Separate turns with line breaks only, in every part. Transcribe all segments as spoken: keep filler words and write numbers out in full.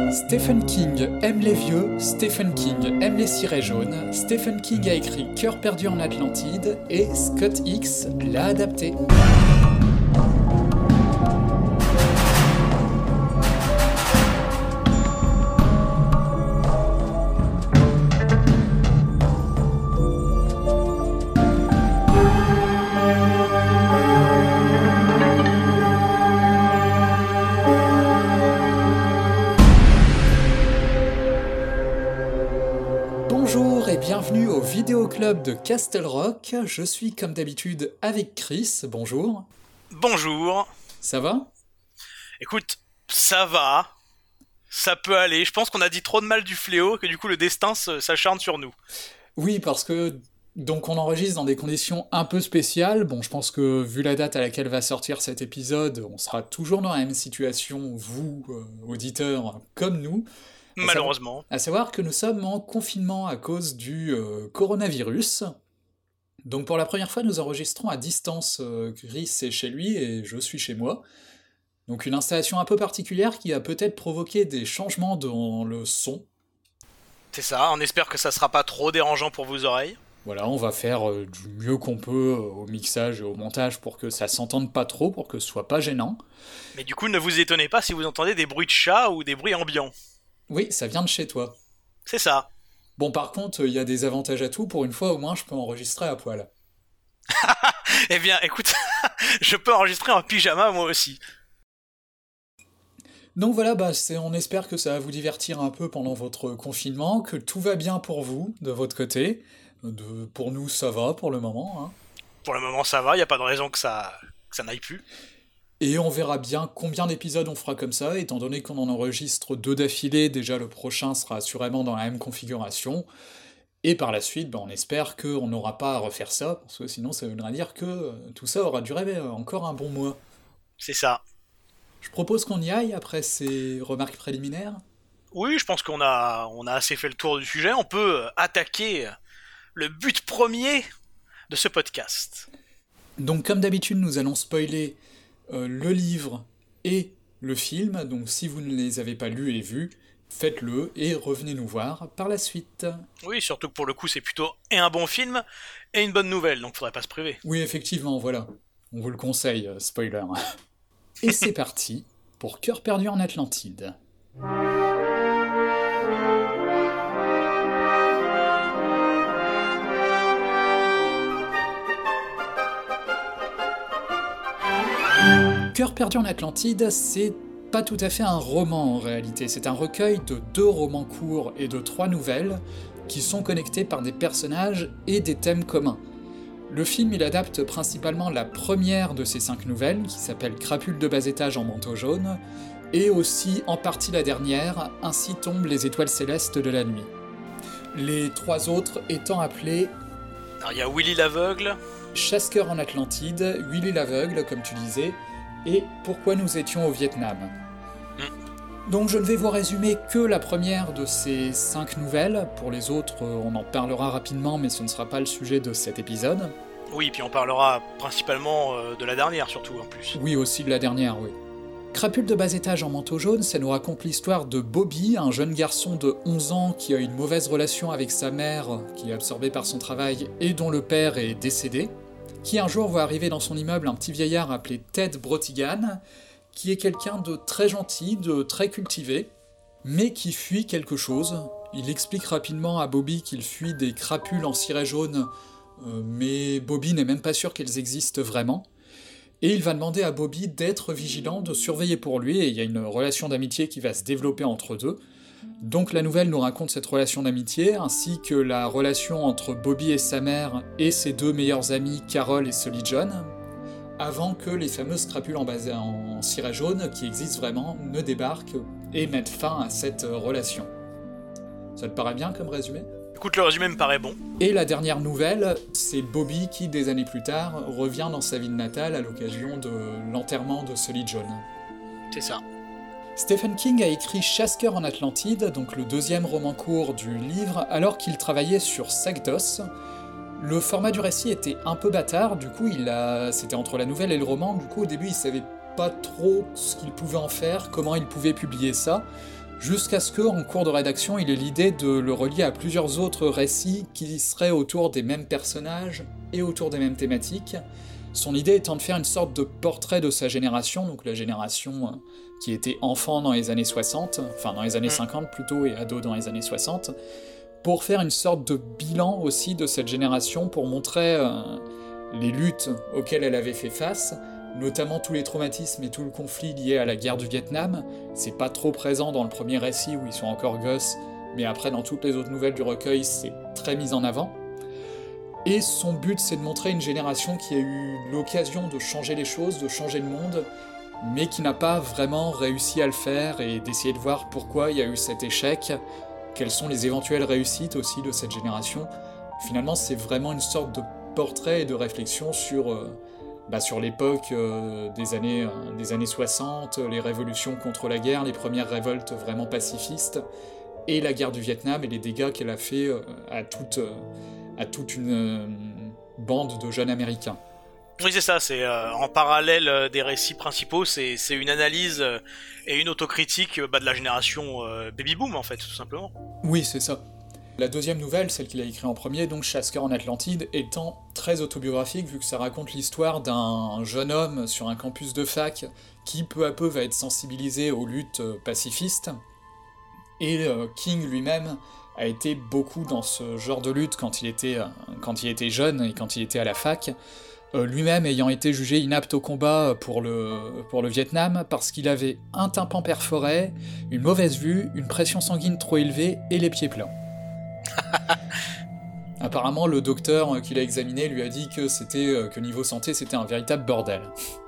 Stephen King aime les vieux, Stephen King aime les cirés jaunes, Stephen King a écrit Cœur perdu en Atlantide et Scott Hicks l'a adapté. Bonjour et bienvenue au Vidéo Club de Castle Rock. Je suis comme d'habitude avec Chris. Bonjour.
Bonjour.
Ça va ?
Écoute, ça va. Ça peut aller. Je pense qu'on a dit trop de mal du fléau que du coup le destin s'acharne sur nous.
Oui, parce que donc on enregistre dans des conditions un peu spéciales. Bon, je pense que vu la date à laquelle va sortir cet épisode, on sera toujours dans la même situation, vous, euh, auditeurs, comme nous. À
Malheureusement.
Savoir, à savoir que nous sommes en confinement à cause du euh, coronavirus. Donc pour la première fois, nous enregistrons à distance. euh, Chris est chez lui et je suis chez moi. Donc une installation un peu particulière qui a peut-être provoqué des changements dans le son.
C'est ça, on espère que ça sera pas trop dérangeant pour vos oreilles.
Voilà, on va faire euh, du mieux qu'on peut euh, au mixage et au montage pour que ça s'entende pas trop, pour que ce soit pas gênant.
Mais du coup, ne vous étonnez pas si vous entendez des bruits de chat ou des bruits ambiants.
Oui, ça vient de chez toi.
C'est ça.
Bon, par contre, il y a des avantages à tout. Pour une fois, au moins, je peux enregistrer à poil.
Eh bien, écoute, je peux enregistrer en pyjama moi aussi.
Donc voilà, bah, c'est, on espère que ça va vous divertir un peu pendant votre confinement, que tout va bien pour vous, de votre côté. De, pour nous, ça va pour le moment. Hein.
Pour le moment, ça va, y a pas de raison que ça, que ça n'aille plus.
Et on verra bien combien d'épisodes on fera comme ça, étant donné qu'on en enregistre deux d'affilée, déjà le prochain sera assurément dans la même configuration. Et par la suite, bah, on espère qu'on n'aura pas à refaire ça, parce que sinon ça voudrait dire que euh, tout ça aura duré euh, encore un bon mois.
C'est ça.
Je propose qu'on y aille après ces remarques préliminaires.
Oui, je pense qu'on a, on a assez fait le tour du sujet. On peut attaquer le but premier de ce podcast.
Donc comme d'habitude, nous allons spoiler euh, le livre et le film, donc si vous ne les avez pas lus et vus, faites-le et revenez nous voir par la suite.
Oui, surtout que pour le coup, c'est plutôt et un bon film et une bonne nouvelle, donc faudrait pas se priver.
Oui, effectivement, voilà. On vous le conseille, euh, spoiler. Et c'est parti pour Cœur perdu en Atlantide. Cœur perdu en Atlantide, c'est pas tout à fait un roman en réalité, c'est un recueil de deux romans courts et de trois nouvelles qui sont connectés par des personnages et des thèmes communs. Le film il adapte principalement la première de ces cinq nouvelles, qui s'appelle Crapule de bas étage en manteau jaune, et aussi en partie la dernière, Ainsi tombent les étoiles célestes de la nuit. Les trois autres étant appelés
Alors il y a Willy l'aveugle,
Chasse-cœur en Atlantide, Willy l'aveugle comme tu disais, et Pourquoi nous étions au Vietnam. Mm. Donc je ne vais vous résumer que la première de ces cinq nouvelles, pour les autres on en parlera rapidement mais ce ne sera pas le sujet de cet épisode.
Oui, puis on parlera principalement de la dernière surtout en plus.
Oui, aussi de la dernière, oui. Crapule de bas étage en manteau jaune, ça nous raconte l'histoire de Bobby, un jeune garçon de onze ans qui a une mauvaise relation avec sa mère, qui est absorbée par son travail et dont le père est décédé, qui un jour voit arriver dans son immeuble un petit vieillard appelé Ted Brotigan, qui est quelqu'un de très gentil, de très cultivé, mais qui fuit quelque chose. Il explique rapidement à Bobby qu'il fuit des crapules en ciré jaune, euh, mais Bobby n'est même pas sûr qu'elles existent vraiment. Et il va demander à Bobby d'être vigilant, de surveiller pour lui, et il y a une relation d'amitié qui va se développer entre deux. Donc la nouvelle nous raconte cette relation d'amitié, ainsi que la relation entre Bobby et sa mère et ses deux meilleurs amis, Carol et Sully John, avant que les fameuses crapules en, base, en ciré jaune, qui existent vraiment, ne débarquent et mettent fin à cette relation. Ça te paraît bien comme résumé ?
Écoute, le résumé me paraît bon.
Et la dernière nouvelle, c'est Bobby qui, des années plus tard, revient dans sa ville natale à l'occasion de l'enterrement de Sully John.
C'est ça.
Stephen King a écrit Chasse-cœur en Atlantide, donc le deuxième roman court du livre, alors qu'il travaillait sur Sekdos. Le format du récit était un peu bâtard, du coup il a... c'était entre la nouvelle et le roman, du coup au début il savait pas trop ce qu'il pouvait en faire, comment il pouvait publier ça. jusqu'à ce qu'en cours de rédaction, il ait l'idée de le relier à plusieurs autres récits qui seraient autour des mêmes personnages et autour des mêmes thématiques. Son idée étant de faire une sorte de portrait de sa génération, donc la génération qui était enfant dans les années soixante, enfin dans les années cinquante plutôt, et ado dans les années soixante, pour faire une sorte de bilan aussi de cette génération, pour montrer euh, les luttes auxquelles elle avait fait face, notamment tous les traumatismes et tout le conflit lié à la guerre du Vietnam. C'est pas trop présent dans le premier récit où ils sont encore gosses, mais après dans toutes les autres nouvelles du recueil, c'est très mis en avant. Et son but, c'est de montrer une génération qui a eu l'occasion de changer les choses, de changer le monde, mais qui n'a pas vraiment réussi à le faire, et d'essayer de voir pourquoi il y a eu cet échec, quelles sont les éventuelles réussites aussi de cette génération. Finalement, c'est vraiment une sorte de portrait et de réflexion sur, euh, bah, sur l'époque euh, des, années, euh, des années soixante, les révolutions contre la guerre, les premières révoltes vraiment pacifistes, et la guerre du Vietnam et les dégâts qu'elle a fait euh, à, toute, euh, à toute une euh, bande de jeunes Américains.
Oui, c'est ça, c'est euh, en parallèle euh, des récits principaux, c'est, c'est une analyse euh, et une autocritique euh, bah, de la génération euh, baby-boom, en fait, tout simplement.
Oui, c'est ça. La deuxième nouvelle, celle qu'il a écrite en premier, donc Chasse-cœur en Atlantide, étant très autobiographique, vu que ça raconte l'histoire d'un jeune homme sur un campus de fac qui, peu à peu, va être sensibilisé aux luttes pacifistes. Et euh, King lui-même a été beaucoup dans ce genre de lutte quand il était, euh, quand il était jeune et quand il était à la fac. Euh, lui-même ayant été jugé inapte au combat pour le, pour le Vietnam parce qu'il avait un tympan perforé, une mauvaise vue, une pression sanguine trop élevée et les pieds plats. Apparemment, le docteur qui l'a examiné lui a dit que c'était que niveau santé, c'était un véritable bordel.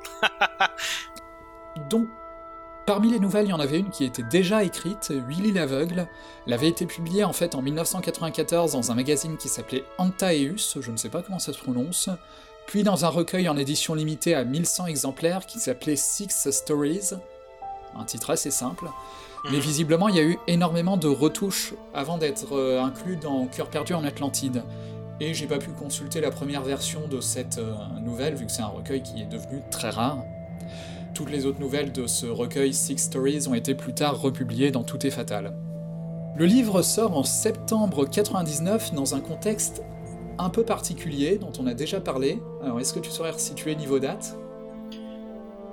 Donc, parmi les nouvelles, il y en avait une qui était déjà écrite, Willy l'aveugle, l'avait été publiée en fait en dix-neuf cent quatre-vingt-quatorze dans un magazine qui s'appelait Antaeus, je ne sais pas comment ça se prononce, puis dans un recueil en édition limitée à mille cent exemplaires qui s'appelait Six Stories, un titre assez simple, mais visiblement il y a eu énormément de retouches avant d'être euh, inclus dans Cœur perdu en Atlantide, et j'ai pas pu consulter la première version de cette euh, nouvelle, vu que c'est un recueil qui est devenu très rare. Toutes les autres nouvelles de ce recueil Six Stories ont été plus tard republiées dans Tout est fatal. Le livre sort en septembre quatre-vingt-dix-neuf dans un contexte un peu particulier, dont on a déjà parlé. Alors, est-ce que tu saurais resituer niveau date ?
quatre-vingt-dix-neuf ?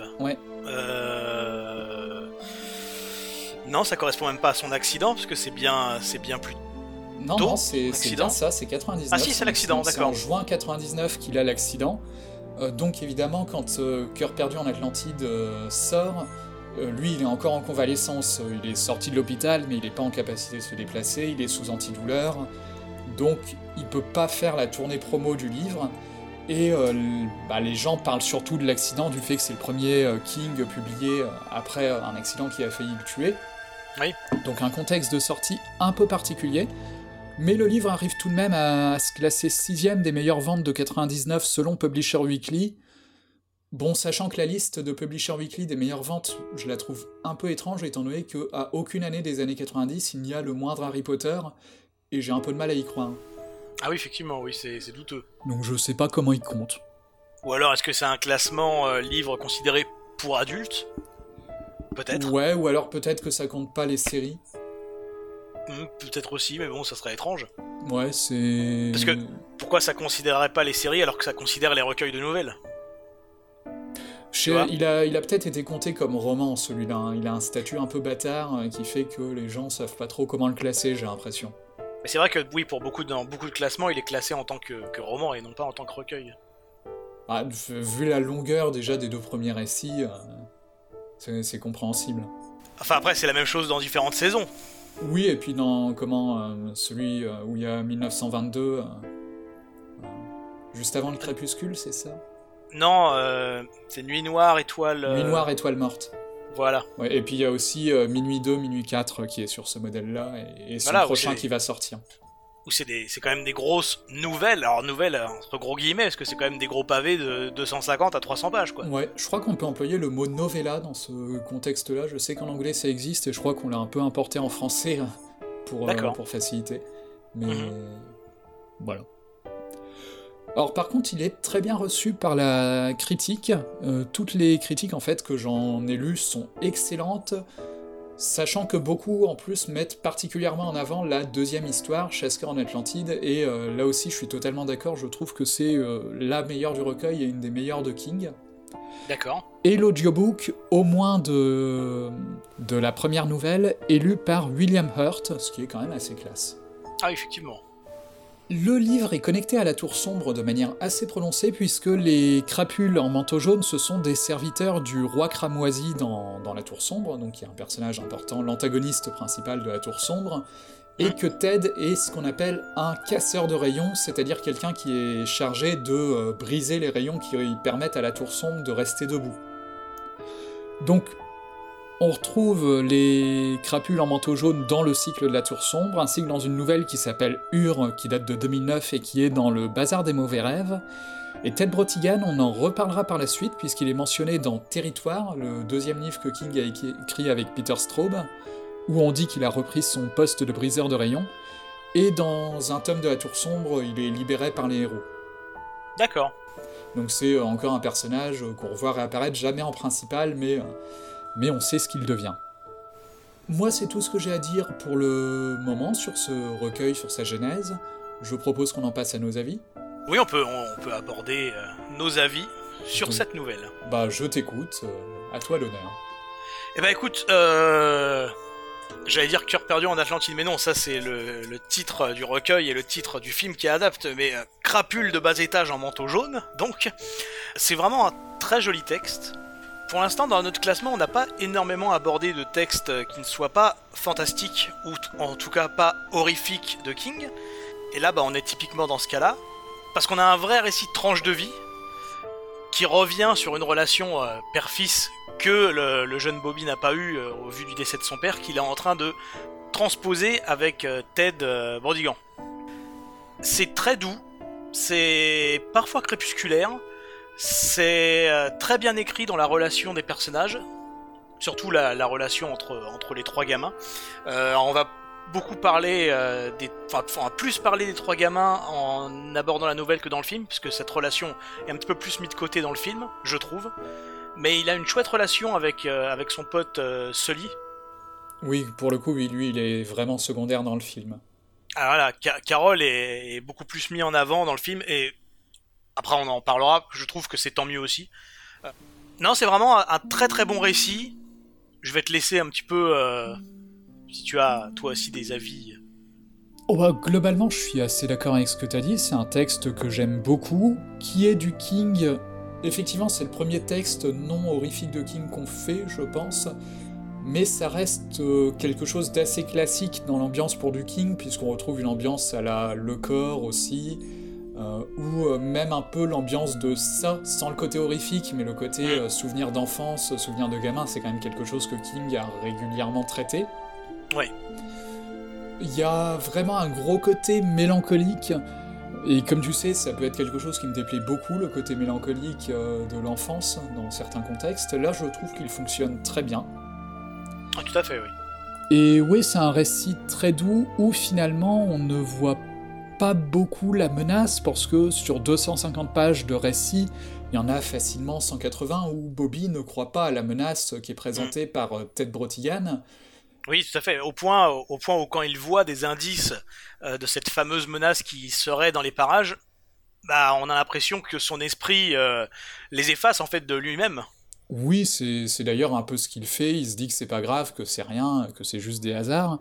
Ouais.
Euh... Non, ça correspond même pas à son accident, parce que c'est bien, c'est bien plus
Non,
tôt,
non, c'est, c'est bien ça, c'est quatre-vingt-dix-neuf.
Ah si, c'est l'accident,
c'est,
d'accord.
C'est en juin quatre-vingt-dix-neuf qu'il a l'accident. Euh, donc évidemment, quand euh, Cœur perdu en Atlantide euh, sort, euh, lui, il est encore en convalescence. Il est sorti de l'hôpital, mais il n'est pas en capacité de se déplacer, il est sous antidouleur. Donc, il peut pas faire la tournée promo du livre, et euh, bah, les gens parlent surtout de l'accident, du fait que c'est le premier euh, King publié euh, après un accident qui a failli le tuer.
Oui.
Donc un contexte de sortie un peu particulier, mais le livre arrive tout de même à, à se classer sixième des meilleures ventes de quatre-vingt-dix-neuf selon Publisher Weekly. Bon, sachant que la liste de Publisher Weekly des meilleures ventes, je la trouve un peu étrange, étant donné qu'à aucune année des années quatre-vingt-dix, il n'y a le moindre Harry Potter, et j'ai un peu de mal à y croire.
Ah oui, effectivement, oui, c'est, c'est douteux.
Donc je sais pas comment ils comptent.
Ou alors, est-ce que c'est un classement euh, livre considéré pour adultes ? Peut-être.
Ouais, ou alors peut-être que ça compte pas les séries.
Mmh, peut-être aussi, mais bon, ça serait étrange.
Ouais, c'est...
Parce que, pourquoi ça considérerait pas les séries alors que ça considère les recueils de nouvelles ?
Chez, il, a, il a peut-être été compté comme roman, celui-là. Hein. Il a un statut un peu bâtard euh, qui fait que les gens savent pas trop comment le classer, j'ai l'impression.
Mais c'est vrai que, oui, pour beaucoup de, dans beaucoup de classements, il est classé en tant que, que roman et non pas en tant que recueil.
Ah, vu la longueur déjà des deux premiers récits, euh, c'est, c'est compréhensible.
Enfin, après, c'est la même chose dans différentes saisons.
Oui, et puis dans comment euh, celui euh, où il y a dix-neuf cent vingt-deux, euh, euh, juste avant le crépuscule, c'est ça ?
Non, euh, c'est Nuit Noire, Étoile... Euh...
Nuit Noire, Étoile Morte.
Voilà.
Ouais, et puis il y a aussi euh, Minuit deux, Minuit quatre qui est sur ce modèle-là, et, et son
voilà,
prochain
des...
qui va sortir.
Où c'est, des... c'est quand même des grosses nouvelles, alors nouvelles entre gros guillemets, parce que c'est quand même des gros pavés de deux cent cinquante à trois cents pages, quoi.
Ouais, je crois qu'on peut employer le mot novella dans ce contexte-là, je sais qu'en anglais ça existe, et je crois qu'on l'a un peu importé en français pour, euh, pour faciliter. Mais mm-hmm. Voilà. Alors par contre, il est très bien reçu par la critique. Euh, toutes les critiques en fait que j'en ai lues sont excellentes. Sachant que beaucoup, en plus, mettent particulièrement en avant la deuxième histoire, Shaska en Atlantide, et euh, là aussi, je suis totalement d'accord, je trouve que c'est euh, la meilleure du recueil et une des meilleures de King.
D'accord.
Et l'audiobook, au moins de, de la première nouvelle, est lu par William Hurt, ce qui est quand même assez classe.
Ah, effectivement.
Le livre est connecté à la Tour Sombre de manière assez prononcée, puisque les crapules en manteau jaune, ce sont des serviteurs du roi cramoisi dans, dans la Tour Sombre, donc il y a un personnage important, l'antagoniste principal de la Tour Sombre, et que Ted est ce qu'on appelle un casseur de rayons, c'est-à-dire quelqu'un qui est chargé de euh, briser les rayons qui permettent à la Tour Sombre de rester debout. Donc, on retrouve les crapules en manteau jaune dans le cycle de la Tour Sombre, ainsi que dans une nouvelle qui s'appelle Ur, qui date de deux mille neuf et qui est dans le Bazar des Mauvais Rêves. Et Ted Brotigan, on en reparlera par la suite, puisqu'il est mentionné dans Territoire, le deuxième livre que King a écrit avec Peter Straub, où on dit qu'il a repris son poste de briseur de rayons, et dans un tome de la Tour Sombre, il est libéré par les héros.
D'accord.
Donc c'est encore un personnage qu'on revoit réapparaître, jamais en principal, mais... mais on sait ce qu'il devient. Moi, c'est tout ce que j'ai à dire pour le moment sur ce recueil, sur sa genèse. Je propose qu'on en passe à nos avis.
Oui, on peut, on peut aborder euh, nos avis sur Donc, cette nouvelle.
Bah, je t'écoute, euh, à toi l'honneur.
Eh ben écoute, euh... j'allais dire Cœur perdu en Atlantide, mais non, ça c'est le, le titre du recueil et le titre du film qui adapte, mais euh, Crapule de bas étage en manteau jaune, donc c'est vraiment un très joli texte. Pour l'instant, dans notre classement, on n'a pas énormément abordé de textes qui ne soient pas fantastiques, ou t- en tout cas pas horrifiques de King. Et là, bah, on est typiquement dans ce cas-là, parce qu'on a un vrai récit de tranche de vie, qui revient sur une relation euh, père-fils que le, le jeune Bobby n'a pas eu euh, au vu du décès de son père, qu'il est en train de transposer avec euh, Ted euh, Brodigan. C'est très doux, c'est parfois crépusculaire, c'est euh, très bien écrit dans la relation des personnages, surtout la, la relation entre, entre les trois gamins. Euh, on va beaucoup parler, euh, des, enfin plus parler des trois gamins en abordant la nouvelle que dans le film, puisque cette relation est un petit peu plus mise de côté dans le film, je trouve. Mais il a une chouette relation avec, euh, avec son pote euh, Sully.
Oui, pour le coup, oui, lui, il est vraiment secondaire dans le film.
Alors voilà, Ca- Carol est, est beaucoup plus mis en avant dans le film, et après on en parlera, je trouve que c'est tant mieux aussi. Euh, non, c'est vraiment un, un très très bon récit. Je vais te laisser un petit peu, euh, si tu as toi aussi des avis.
Oh bah, globalement, je suis assez d'accord avec ce que tu as dit, c'est un texte que j'aime beaucoup, qui est du King. Effectivement, c'est le premier texte non horrifique de King qu'on fait, je pense, mais ça reste euh, quelque chose d'assez classique dans l'ambiance pour du King, puisqu'on retrouve une ambiance à la Le Corps aussi, euh, ou euh, même un peu l'ambiance de ça, sans le côté horrifique, mais le côté euh, souvenir d'enfance, souvenir de gamin, c'est quand même quelque chose que King a régulièrement traité.
Ouais.
Il y a vraiment un gros côté mélancolique, et comme tu sais, ça peut être quelque chose qui me déplaît beaucoup, le côté mélancolique euh, de l'enfance, dans certains contextes. Là, je trouve qu'il fonctionne très bien.
Ah, tout à fait, oui.
Et oui, c'est un récit très doux, où finalement, on ne voit pas beaucoup la menace, parce que sur deux cent cinquante pages de récit, il y en a facilement cent quatre-vingts où Bobby ne croit pas à la menace qui est présentée mmh. par euh, Ted Brotigan.
Oui, tout à fait. Au point, au, au point où quand il voit des indices euh, de cette fameuse menace qui serait dans les parages, bah, on a l'impression que son esprit euh, les efface en fait de lui-même.
Oui, c'est, c'est d'ailleurs un peu ce qu'il fait. Il se dit que c'est pas grave, que c'est rien, que c'est juste des hasards.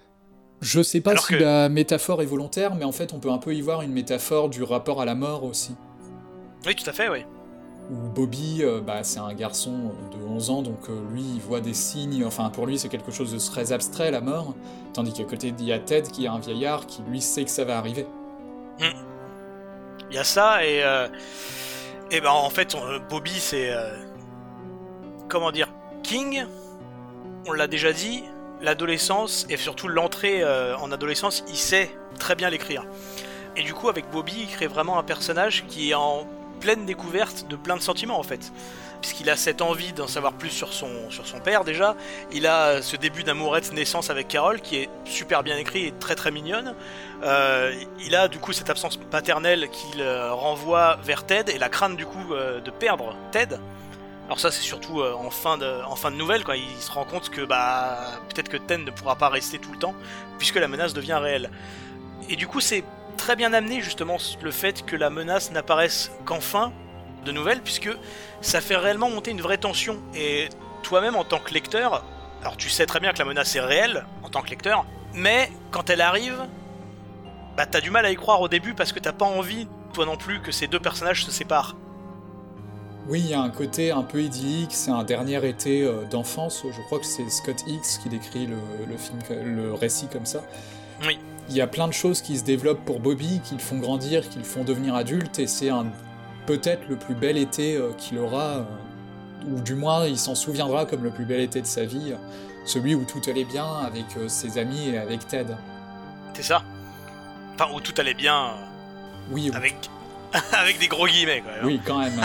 Je sais pas Alors si que... la métaphore est volontaire, mais en fait, on peut un peu y voir une métaphore du rapport à la mort aussi.
Oui, tout à fait, oui.
Où Bobby, euh, bah, c'est un garçon de onze ans, donc euh, lui, il voit des signes, enfin pour lui c'est quelque chose de très abstrait, la mort, tandis qu'à côté, il y a Ted, qui est un vieillard, qui lui sait que ça va arriver.
Mmh. Il y a ça, et, euh, et ben en fait, on, Bobby, c'est... Euh, comment dire, King, on l'a déjà dit, l'adolescence, et surtout l'entrée euh, en adolescence, il sait très bien l'écrire. Et du coup, avec Bobby, il crée vraiment un personnage qui est en pleine découverte de plein de sentiments en fait, puisqu'il a cette envie d'en savoir plus sur son, sur son père déjà, il a ce début d'amourette naissance avec Carol qui est super bien écrit et très très mignonne, euh, il a du coup cette absence paternelle qu'il euh, renvoie vers Ted et la crainte du coup euh, de perdre Ted, Alors ça, c'est surtout euh, en, fin de, en fin de nouvelle, quoi. Il se rend compte que bah peut-être que Ted ne pourra pas rester tout le temps, puisque la menace devient réelle. Et du coup, c'est très bien amené, justement, le fait que la menace n'apparaisse qu'en fin de nouvelle, puisque ça fait réellement monter une vraie tension. Et toi-même, en tant que lecteur, alors tu sais très bien que la menace est réelle, en tant que lecteur, mais quand elle arrive, bah t'as du mal à y croire au début, parce que t'as pas envie, toi non plus, que ces deux personnages se séparent.
Oui, il y a un côté un peu idyllique, c'est un dernier été euh, d'enfance, je crois que c'est Scott Hicks qui décrit le, le, film, le récit comme ça.
Oui.
Il y a plein de choses qui se développent pour Bobby, qui le font grandir, qui le font devenir adulte, et c'est un, peut-être le plus bel été euh, qu'il aura, euh, ou du moins il s'en souviendra comme le plus bel été de sa vie, celui où tout allait bien avec euh, ses amis et avec Ted.
C'est ça. Enfin, où tout allait bien, euh,
oui,
avec... avec des gros guillemets, quoi.
Oui, quand même.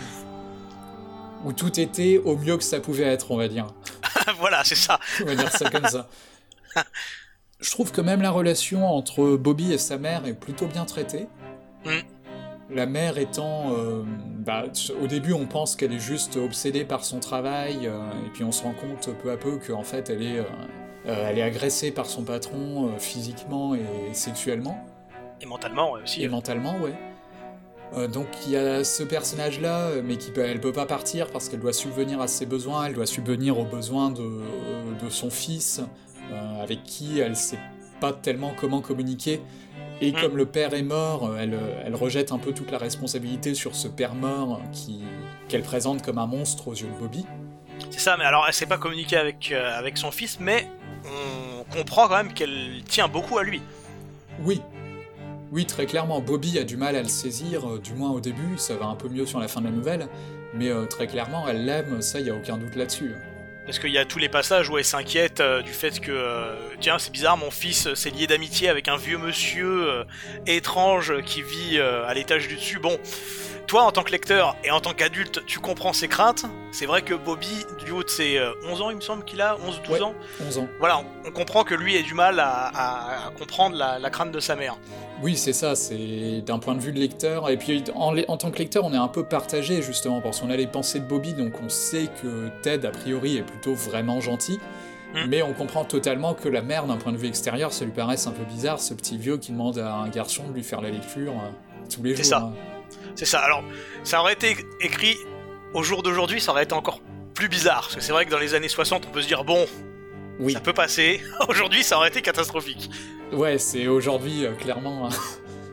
où... où tout était au mieux que ça pouvait être, on va dire.
Voilà, c'est ça.
On va dire ça comme ça. Je trouve que même la relation entre Bobby et sa mère est plutôt bien traitée.
Mm.
La mère étant... Euh, bah, au début, on pense qu'elle est juste obsédée par son travail, euh, et puis on se rend compte peu à peu qu'en fait, elle est, euh, euh, elle est agressée par son patron euh, physiquement et sexuellement.
Et mentalement, ouais, aussi.
Et mentalement, ouais. Euh, donc il y a ce personnage-là, mais qui peut, elle peut pas partir parce qu'elle doit subvenir à ses besoins, elle doit subvenir aux besoins de, de son fils, euh, avec qui elle sait pas tellement comment communiquer. Et mmh. comme le père est mort, elle, elle rejette un peu toute la responsabilité sur ce père mort qui, qu'elle présente comme un monstre aux yeux de Bobby.
C'est ça, mais alors elle sait pas communiquer avec, euh, avec son fils, mais on comprend quand même qu'elle tient beaucoup à lui.
Oui. Oui, très clairement, Bobby a du mal à le saisir, euh, du moins au début, ça va un peu mieux sur la fin de la nouvelle, mais euh, très clairement, elle l'aime, ça, y a aucun doute là-dessus.
Parce qu'il y a tous les passages où elle s'inquiète euh, du fait que, euh, tiens, c'est bizarre, mon fils s'est lié d'amitié avec un vieux monsieur euh, étrange qui vit euh, à l'étage du dessus. Bon, toi, en tant que lecteur et en tant qu'adulte, tu comprends ses craintes. C'est vrai que Bobby, du haut de ses euh, onze ans, il me semble qu'il a, onze douze
ouais,
ans.
onze ans.
Voilà, on, on comprend que lui ait du mal à, à, à comprendre la, la crainte de sa mère.
Oui, c'est ça, c'est d'un point de vue de lecteur, et puis en, en tant que lecteur, on est un peu partagé, justement, parce qu'on a les pensées de Bobby, donc on sait que Ted, a priori, est plutôt vraiment gentil, mmh. mais on comprend totalement que la mère, d'un point de vue extérieur, ça lui paraisse un peu bizarre, ce petit vieux qui demande à un garçon de lui faire la lecture euh, tous les
c'est
jours.
Ça.
Hein.
C'est ça, alors, ça aurait été écrit au jour d'aujourd'hui, ça aurait été encore plus bizarre, parce que c'est vrai que dans les années soixante, on peut se dire, bon, oui. ça peut passer, aujourd'hui, ça aurait été catastrophique.
Ouais, c'est aujourd'hui, euh, clairement... Hein.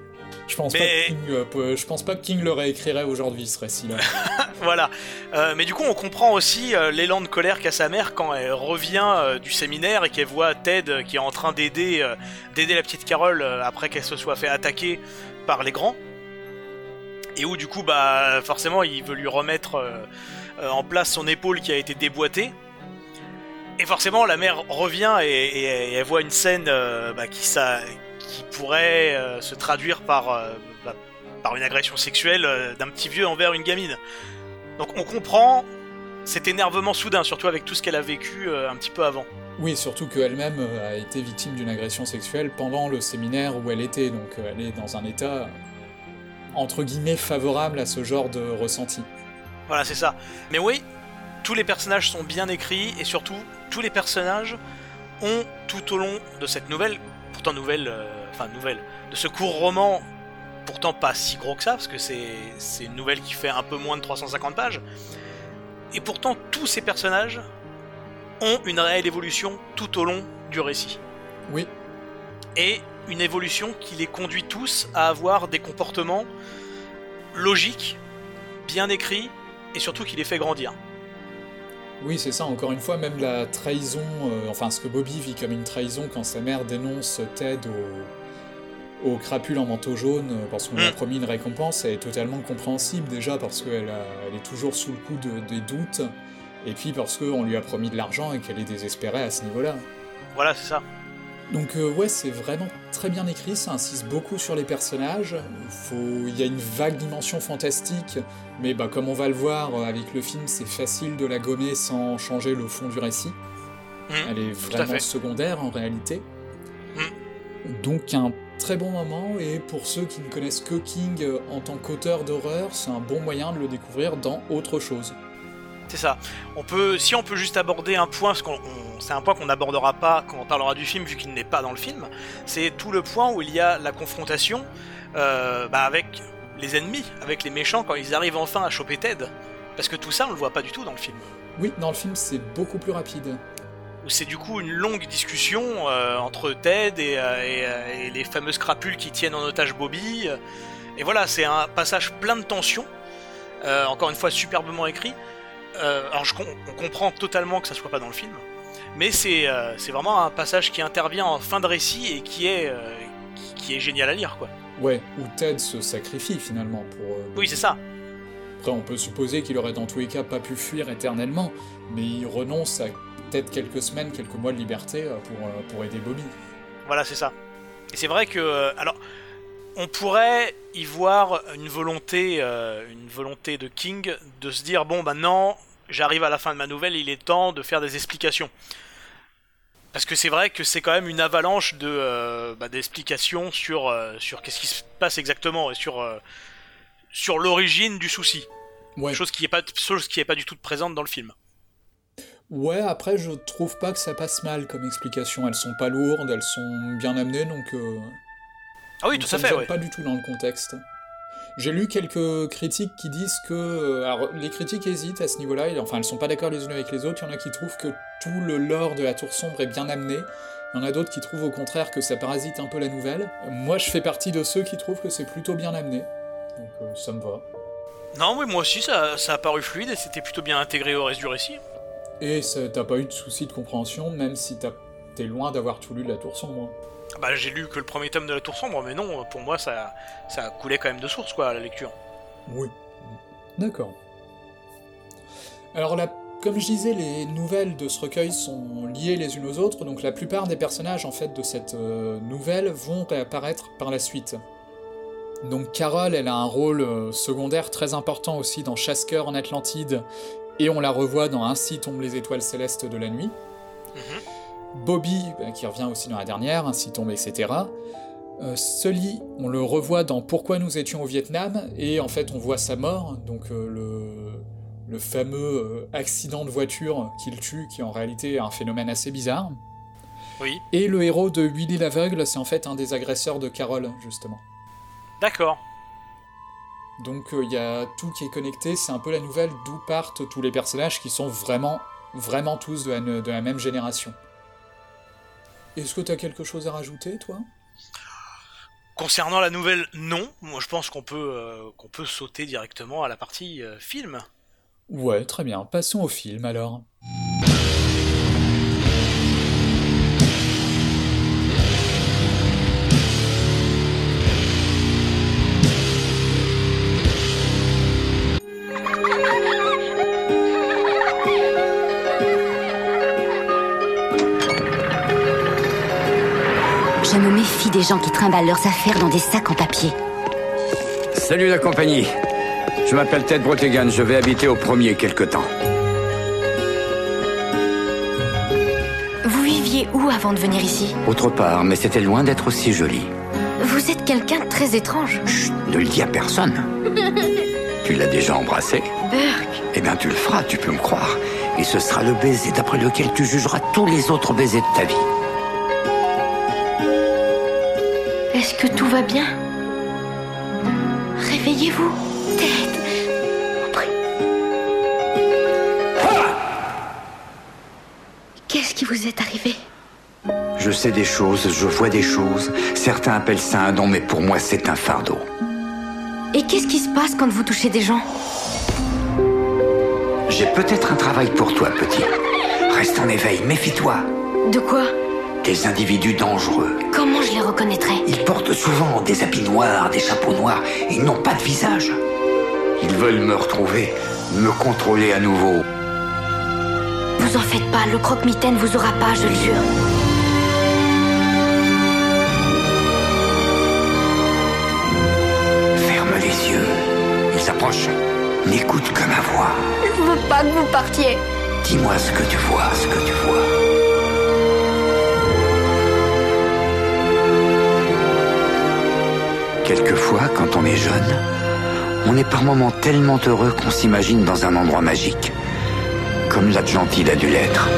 Je pense, mais... pas que King, euh, je pense pas que King le réécrirait aujourd'hui, ce récit-là.
Voilà. Euh, mais du coup, on comprend aussi euh, l'élan de colère qu'a sa mère quand elle revient euh, du séminaire et qu'elle voit Ted euh, qui est en train d'aider, euh, d'aider la petite Carole euh, après qu'elle se soit fait attaquer par les grands. Et où, du coup, bah, forcément, il veut lui remettre euh, euh, en place son épaule qui a été déboîtée. Et forcément, la mère revient et, et, et elle voit une scène euh, bah, qui, ça, qui pourrait euh, se traduire par, euh, bah, par une agression sexuelle euh, d'un petit vieux envers une gamine. Donc on comprend cet énervement soudain, surtout avec tout ce qu'elle a vécu euh, un petit peu avant.
Oui, surtout qu'elle-même euh, a été victime d'une agression sexuelle pendant le séminaire où elle était, donc euh, elle est dans un état, entre guillemets, favorable à ce genre de ressenti.
Voilà, c'est ça. Mais oui, tous les personnages sont bien écrits, et surtout, tous les personnages ont, tout au long de cette nouvelle, pourtant nouvelle, euh, enfin nouvelle, de ce court roman, pourtant pas si gros que ça, parce que c'est, c'est une nouvelle qui fait un peu moins de trois cent cinquante pages, et pourtant tous ces personnages ont une réelle évolution tout au long du récit.
Oui.
Et une évolution qui les conduit tous à avoir des comportements logiques, bien écrits, et surtout qui les fait grandir.
Oui, c'est ça, encore une fois, même la trahison, euh, enfin ce que Bobby vit comme une trahison quand sa mère dénonce Ted au, au crapule en manteau jaune euh, parce qu'on mmh. lui a promis une récompense, elle est totalement compréhensible déjà parce qu'elle a, elle est toujours sous le coup de, des doutes, et puis parce qu'on lui a promis de l'argent et qu'elle est désespérée à ce niveau-là.
Voilà, c'est ça.
Donc euh, ouais, c'est vraiment très bien écrit, ça insiste beaucoup sur les personnages, faut... il y a une vague dimension fantastique, mais bah, comme on va le voir avec le film, c'est facile de la gommer sans changer le fond du récit. Mmh, Elle est vraiment secondaire en réalité. Mmh. Donc un très bon moment, et pour ceux qui ne connaissent que King en tant qu'auteur d'horreur, c'est un bon moyen de le découvrir dans autre chose.
C'est ça. On peut, si on peut juste aborder un point, parce qu'on, on, c'est un point qu'on n'abordera pas quand on parlera du film, vu qu'il n'est pas dans le film, c'est tout le point où il y a la confrontation euh, bah avec les ennemis, avec les méchants, quand ils arrivent enfin à choper Ted. Parce que tout ça, on le voit pas du tout dans le film.
Oui, dans le film, c'est beaucoup plus rapide.
Où c'est du coup une longue discussion euh, entre Ted et, euh, et, euh, et les fameuses crapules qui tiennent en otage Bobby. Et voilà, c'est un passage plein de tension, euh, encore une fois superbement écrit. Euh, alors je, on comprend totalement que ça soit pas dans le film, mais c'est, euh, c'est vraiment un passage qui intervient en fin de récit et qui est, euh, qui, qui est génial à lire, quoi.
Ouais, où Ted se sacrifie finalement pour... Euh,
oui, c'est ça.
Après, on peut supposer qu'il aurait dans tous les cas pas pu fuir éternellement, mais il renonce à peut-être quelques semaines, quelques mois de liberté pour, pour aider Bobby.
Voilà, c'est ça. Et c'est vrai que... Alors, on pourrait y voir une volonté, euh, une volonté de King de se dire, bon, maintenant, j'arrive à la fin de ma nouvelle, il est temps de faire des explications. Parce que c'est vrai que c'est quand même une avalanche de, euh, bah, d'explications sur, euh, sur qu'est-ce qui se passe exactement et sur... Euh, sur l'origine du souci. Ouais. Chose qui est pas, chose qui est pas du tout présente dans le film.
Ouais, après, je trouve pas que ça passe mal comme explication. Elles sont pas lourdes, elles sont bien amenées, donc... Euh...
Ah oui,
donc
tout à fait,
Ça me
ouais.
pas du tout dans le contexte. J'ai lu quelques critiques qui disent que... Alors, les critiques hésitent à ce niveau-là, enfin, elles sont pas d'accord les unes avec les autres. Il y en a qui trouvent que tout le lore de la Tour Sombre est bien amené. Il y en a d'autres qui trouvent au contraire que ça parasite un peu la nouvelle. Moi, je fais partie de ceux qui trouvent que c'est plutôt bien amené. Donc euh, ça me va.
Non, oui, moi aussi, ça, ça a paru fluide et c'était plutôt bien intégré au reste du récit.
Et ça, t'as pas eu de soucis de compréhension, même si t'as, t'es loin d'avoir tout lu de la Tour Sombre.
Bah, j'ai lu que le premier tome de la Tour Sombre, mais non, pour moi, ça, ça coulait quand même de source, quoi, à la lecture.
Oui. D'accord. Alors, la, comme je disais, les nouvelles de ce recueil sont liées les unes aux autres, donc la plupart des personnages, en fait, de cette euh, nouvelle vont réapparaître par la suite. Donc Carol, elle a un rôle euh, secondaire très important aussi dans Chasse-Cœur en Atlantide, et on la revoit dans Ainsi tombent les étoiles célestes de la nuit. Mm-hmm. Bobby, bah, qui revient aussi dans la dernière, Ainsi tombe, et cetera. Euh, Sully, on le revoit dans Pourquoi nous étions au Vietnam, et en fait on voit sa mort, donc euh, le, le fameux euh, accident de voiture qu'il tue, qui en réalité est un phénomène assez bizarre.
Oui.
Et le héros de Willy l'aveugle, c'est en fait un des agresseurs de Carol, justement.
D'accord.
Donc il euh, y a tout qui est connecté, c'est un peu la nouvelle d'où partent tous les personnages qui sont vraiment, vraiment tous de la, de la même génération. Est-ce que t'as quelque chose à rajouter, toi ?
Concernant la nouvelle, non. Moi je pense qu'on peut, euh, qu'on peut sauter directement à la partie euh, film.
Ouais, très bien. Passons au film alors.
Je me méfie des gens qui trimballent leurs affaires dans des sacs en papier.
Salut la compagnie. Je m'appelle Ted Brotegan, je vais habiter au premier quelque temps.
Vous viviez où avant de venir ici ?
Autre part, mais c'était loin d'être aussi joli.
Vous êtes quelqu'un de très étrange.
Chut, ne le dis à personne. Tu l'as déjà embrassé ?
Burke.
Eh bien tu le feras, tu peux me croire. Et ce sera le baiser d'après lequel tu jugeras tous les autres baisers de ta vie.
Est-ce que tout va bien ? Réveillez-vous, Ted. En prie. Ah ! Qu'est-ce qui vous est arrivé ?
Je sais des choses, je vois des choses. Certains appellent ça un don, mais pour moi c'est un fardeau.
Et qu'est-ce qui se passe quand vous touchez des gens ?
J'ai peut-être un travail pour toi, petit. Reste en éveil, méfie-toi.
De quoi ?
Des individus dangereux.
Comment je les reconnaîtrais ?
Ils portent souvent des habits noirs, des chapeaux noirs, et ils n'ont pas de visage. Ils veulent me retrouver, me contrôler à nouveau.
Vous en faites pas, le croque-mitaine vous aura pas, je le jure.
Ferme les yeux. Ils s'approchent. N'écoute que ma voix.
Je veux pas que vous partiez.
Dis-moi ce que tu vois, ce que tu vois. Quelquefois, quand on est jeune, on est par moments tellement heureux qu'on s'imagine dans un endroit magique. comme l'Atlantide a dû l'être.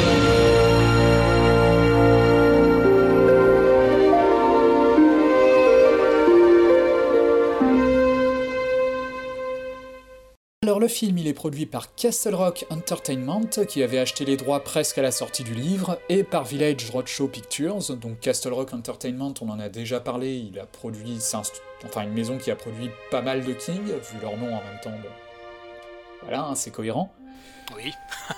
Alors le film il est produit par Castle Rock Entertainment qui avait acheté les droits presque à la sortie du livre et par Village Roadshow Pictures. Donc Castle Rock Entertainment on en a déjà parlé, il a produit, c'est un, enfin une maison qui a produit pas mal de King, vu leur nom en même temps, bon. Voilà, hein, c'est cohérent.
Oui.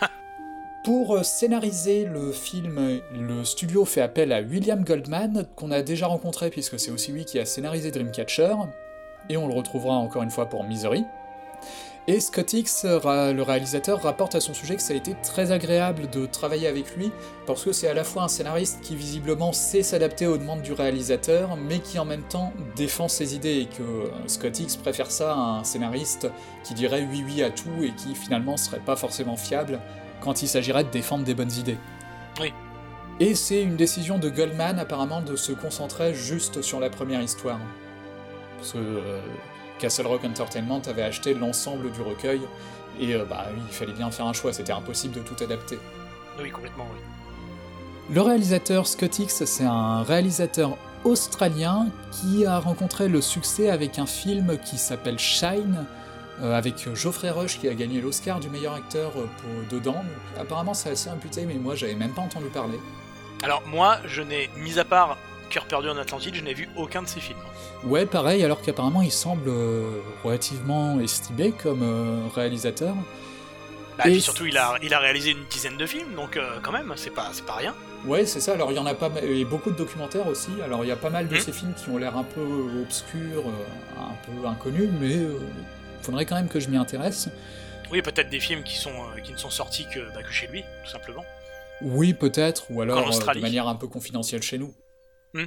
Pour scénariser le film, le studio fait appel à William Goldman, qu'on a déjà rencontré puisque c'est aussi lui qui a scénarisé Dreamcatcher, et on le retrouvera encore une fois pour Misery. Et Scott Hicks, le réalisateur, rapporte à son sujet que ça a été très agréable de travailler avec lui, parce que c'est à la fois un scénariste qui visiblement sait s'adapter aux demandes du réalisateur, mais qui en même temps défend ses idées, et que Scott Hicks préfère ça à un scénariste qui dirait oui oui à tout, et qui finalement serait pas forcément fiable quand il s'agirait de défendre des bonnes idées.
Oui.
Et c'est une décision de Goldman apparemment de se concentrer juste sur la première histoire. Parce que... Euh, Castle Rock Entertainment avait acheté l'ensemble du recueil, et euh, bah oui, il fallait bien faire un choix, c'était impossible de tout adapter.
Oui, complètement, oui.
Le réalisateur Scott Hicks, c'est un réalisateur australien qui a rencontré le succès avec un film qui s'appelle Shine, euh, avec Geoffrey Rush qui a gagné l'Oscar du meilleur acteur pour dedans. Donc, apparemment c'est assez imputé, mais moi j'avais même pas entendu parler.
Alors moi, je n'ai, mis à part Cœur perdu en Atlantide, je n'ai vu aucun de ces films.
Ouais, pareil, alors qu'apparemment il semble euh, relativement estimé comme euh, réalisateur.
Bah, et puis surtout, il a, il a réalisé une dizaine de films, donc euh, quand même, c'est pas, c'est pas rien.
Ouais, c'est ça, alors il y en a pas mal, et beaucoup de documentaires aussi, alors il y a pas mal de mmh. ces films qui ont l'air un peu obscurs, euh, un peu inconnus, mais il euh, faudrait quand même que je m'y intéresse.
Oui, peut-être des films qui, sont, euh, qui ne sont sortis que, bah, que chez lui, tout simplement.
Oui, peut-être, ou alors euh, de manière un peu confidentielle chez nous.
Mmh.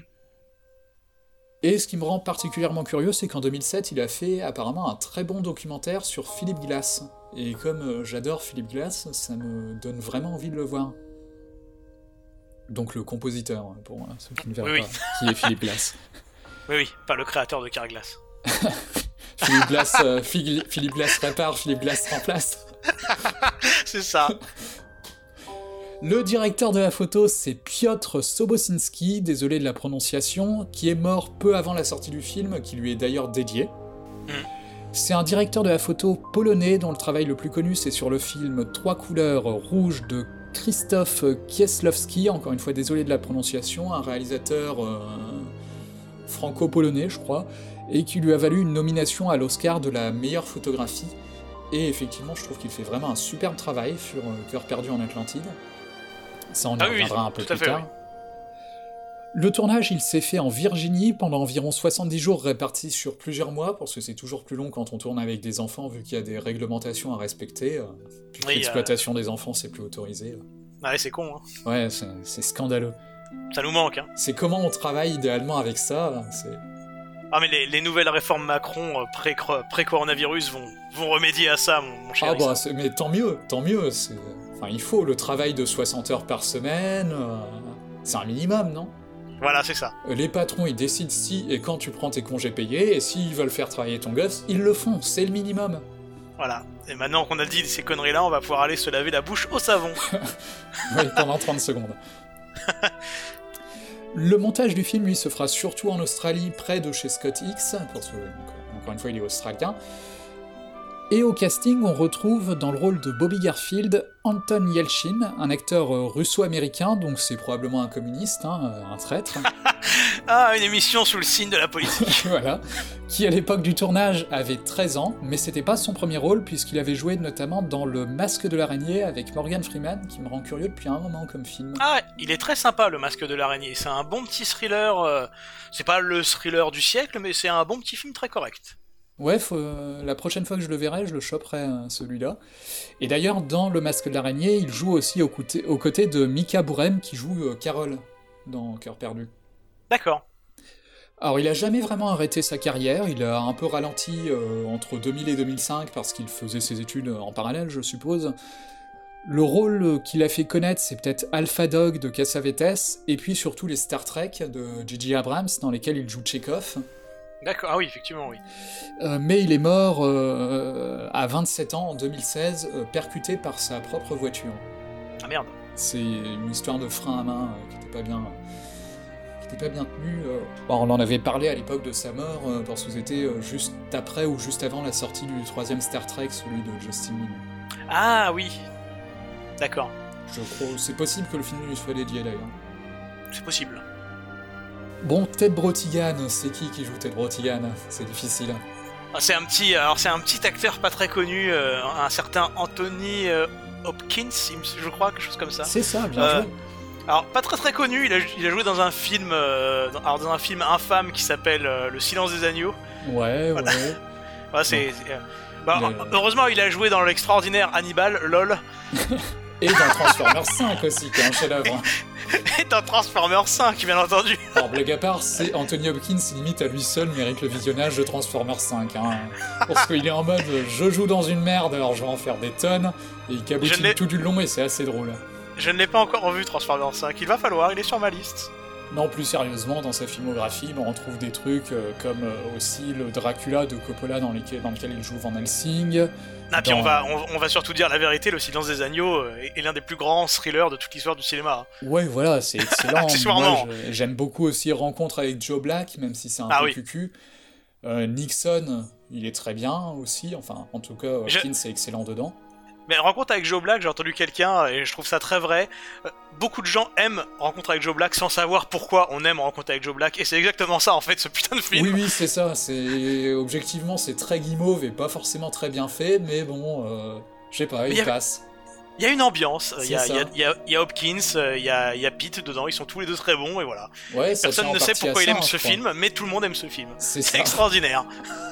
Et ce qui me rend particulièrement curieux, c'est qu'en deux mille sept, il a fait apparemment un très bon documentaire sur Philip Glass. Et comme euh, j'adore Philip Glass, ça me donne vraiment envie de le voir. Donc le compositeur, pour euh, ceux qui ne verraient
oui,
pas,
oui.
qui est Philip Glass.
Oui, oui, pas le créateur de Carglass.
Philip Glass, euh, Philip Glass répare, Philip Glass remplace.
C'est ça.
Le directeur de la photo, c'est Piotr Sobocinski, désolé de la prononciation, qui est mort peu avant la sortie du film, qui lui est d'ailleurs dédié. Mm. C'est un directeur de la photo polonais dont le travail le plus connu c'est sur le film Trois couleurs rouges de Krzysztof Kieslowski, encore une fois désolé de la prononciation, un réalisateur euh, franco-polonais je crois, et qui lui a valu une nomination à l'Oscar de la meilleure photographie. Et effectivement je trouve qu'il fait vraiment un superbe travail sur euh, Cœur perdu en Atlantide. Ça, on y ah reviendra oui, un peu plus fait, tard. Oui. Le tournage, il s'est fait en Virginie pendant environ soixante-dix jours répartis sur plusieurs mois, parce que c'est toujours plus long quand on tourne avec des enfants, vu qu'il y a des réglementations à respecter. Puis oui, l'exploitation euh... des enfants, c'est plus autorisé.
Ah ouais, c'est con, hein.
Ouais, c'est, c'est scandaleux.
Ça nous manque, hein.
C'est comment on travaille idéalement avec ça, c'est...
Ah mais les, les nouvelles réformes Macron pré, pré-coronavirus vont, vont remédier à ça, mon, mon cher.
Ah bah, c'est, mais tant mieux, tant mieux, c'est... Enfin, il faut le travail de soixante heures par semaine, euh, c'est un minimum, non ?
Voilà, c'est ça.
Les patrons, ils décident si et quand tu prends tes congés payés, et s'ils veulent faire travailler ton gosse, ils le font, c'est le minimum.
Voilà, et maintenant qu'on a dit ces conneries-là, on va pouvoir aller se laver la bouche au savon.
Oui, pendant trente secondes. Le montage du film, lui, se fera surtout en Australie, près de chez Scott Hicks, parce que, encore une fois, il est australien. Et au casting, on retrouve dans le rôle de Bobby Garfield, Anton Yelchin, un acteur russo-américain, donc c'est probablement un communiste, hein, un traître.
Ah, une émission sous le signe de la politique.
Voilà. Qui, à l'époque du tournage, avait treize ans, mais c'était pas son premier rôle, puisqu'il avait joué notamment dans Le Masque de l'araignée avec Morgan Freeman, qui me rend curieux depuis un moment comme film.
Ah, il est très sympa, Le Masque de l'araignée. C'est un bon petit thriller, euh... c'est pas le thriller du siècle, mais c'est un bon petit film très correct.
Ouais, faut, euh, la prochaine fois que je le verrai, je le choperai, euh, celui-là. Et d'ailleurs, dans Le Masque de l'araignée, il joue aussi aux côtés, aux côtés de Mika Bourem, qui joue euh, Carole dans Cœur perdu.
D'accord.
Alors, il a jamais vraiment arrêté sa carrière, il a un peu ralenti euh, entre deux mille et deux mille cinq, parce qu'il faisait ses études en parallèle, je suppose. Le rôle qu'il a fait connaître, c'est peut-être Alpha Dog de Cassavetes, et puis surtout les Star Trek de J J Abrams, dans lesquels il joue Chekhov.
D'accord, ah oui, effectivement, oui.
Euh, mais il est mort euh, à vingt-sept ans, en deux mille seize, euh, percuté par sa propre voiture.
Ah merde.
C'est une histoire de frein à main euh, qui n'était pas bien... qui était pas bien tenue. Euh. Bon, on en avait parlé à l'époque de sa mort, euh, parce que c'était euh, juste après ou juste avant la sortie du troisième Star Trek, celui de Justin Lin.
Ah oui. D'accord.
Je crois, c'est possible que le film lui soit dédié d'ailleurs.
C'est possible.
Bon, Ted Brotigan, c'est qui qui joue Ted Brotigan? C'est difficile.
Ah, c'est un petit, alors c'est un petit acteur pas très connu, euh, un certain Anthony euh, Hopkins, je crois, quelque chose comme ça.
C'est ça, bien
Euh,
joué.
Alors pas très très connu, il a, il a joué dans un film, euh, dans, alors, dans un film infâme qui s'appelle euh, Le Silence des Agneaux.
Ouais,
Voilà.
ouais.
Ouais, c'est, c'est, euh, bah,
Le-
heureusement, il a joué dans l'extraordinaire Hannibal, lol,
Et dans Transformers cinq aussi, qui est un chef-d'œuvre.
et dans Transformers cinq, bien entendu.
Alors, blague à part, c'est Anthony Hopkins, limite à lui seul, mérite le visionnage de Transformers cinq. Hein. Parce qu'il est en mode je joue dans une merde, alors je vais en faire des tonnes. Et il
Je
cabotine
n'ai-
tout du long et c'est assez drôle.
Je ne l'ai pas encore revu Transformers cinq, il va falloir, il est sur ma liste.
Non, plus sérieusement, dans sa filmographie, on retrouve des trucs euh, comme euh, aussi le Dracula de Coppola dans, lesquels- dans lequel il joue Van Helsing.
Ah, puis
Dans-
on va, on, on va surtout dire la vérité, Le Silence des Agneaux euh, est, est l'un des plus grands thrillers de toute l'histoire du cinéma.
Ouais, voilà, c'est excellent.
Accessoirement.
Moi, je- j'aime beaucoup aussi Rencontre avec Joe Black, même si c'est un
Ah
peu
oui.
cucu. Euh, Nixon, il est très bien aussi. Enfin, en tout cas,
Je-
Hopkins est excellent dedans.
Mais Rencontre avec Joe Black, j'ai entendu quelqu'un, et je trouve ça très vrai, euh, beaucoup de gens aiment Rencontre avec Joe Black sans savoir pourquoi on aime Rencontre avec Joe Black, et c'est exactement ça en fait, ce putain de film.
Oui, oui, c'est ça. C'est objectivement, c'est très guimauve et pas forcément très bien fait, mais bon, euh, je sais pas,
Mais
il
y a-
passe.
Il y a une ambiance, il y a,
C'est
il y, a,
ça.
il y, a, il y a Hopkins, euh, il y a, il y a Pete dedans, ils sont tous les deux très bons, et voilà.
Ouais, ça
Personne
tient en
ne sait
partie à
pourquoi il
ça,
aime
hein,
ce
je crois.
film, mais tout le monde aime ce film.
C'est
C'est
ça.
extraordinaire.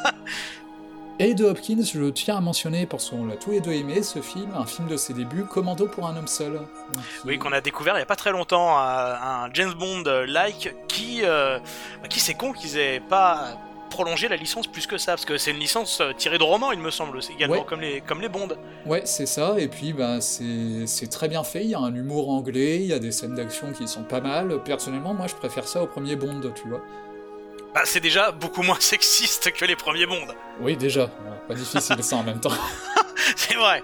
Et de Hopkins, je tiens à mentionner, parce qu'on l'a tous les deux aimé, ce film, un film de ses débuts, Commando pour un homme seul. Donc,
Oui,
qui-
qu'on a découvert il y a pas très longtemps, un, un James Bond-like qui, euh, bah, qui c'est con qu'ils aient pas prolongé la licence plus que ça, parce que c'est une licence euh, tirée de romans, il me semble, c'est également
Ouais.
comme les, comme les Bond.
Ouais, c'est ça, et puis bah, c'est c'est très bien fait, il y a un humour anglais, il y a des scènes d'action qui sont pas mal. Personnellement, moi je préfère ça au premier Bond, tu vois.
Bah, c'est déjà beaucoup moins sexiste que les premiers Bond.
Oui, déjà, ouais, pas difficile ça en même temps.
C'est vrai.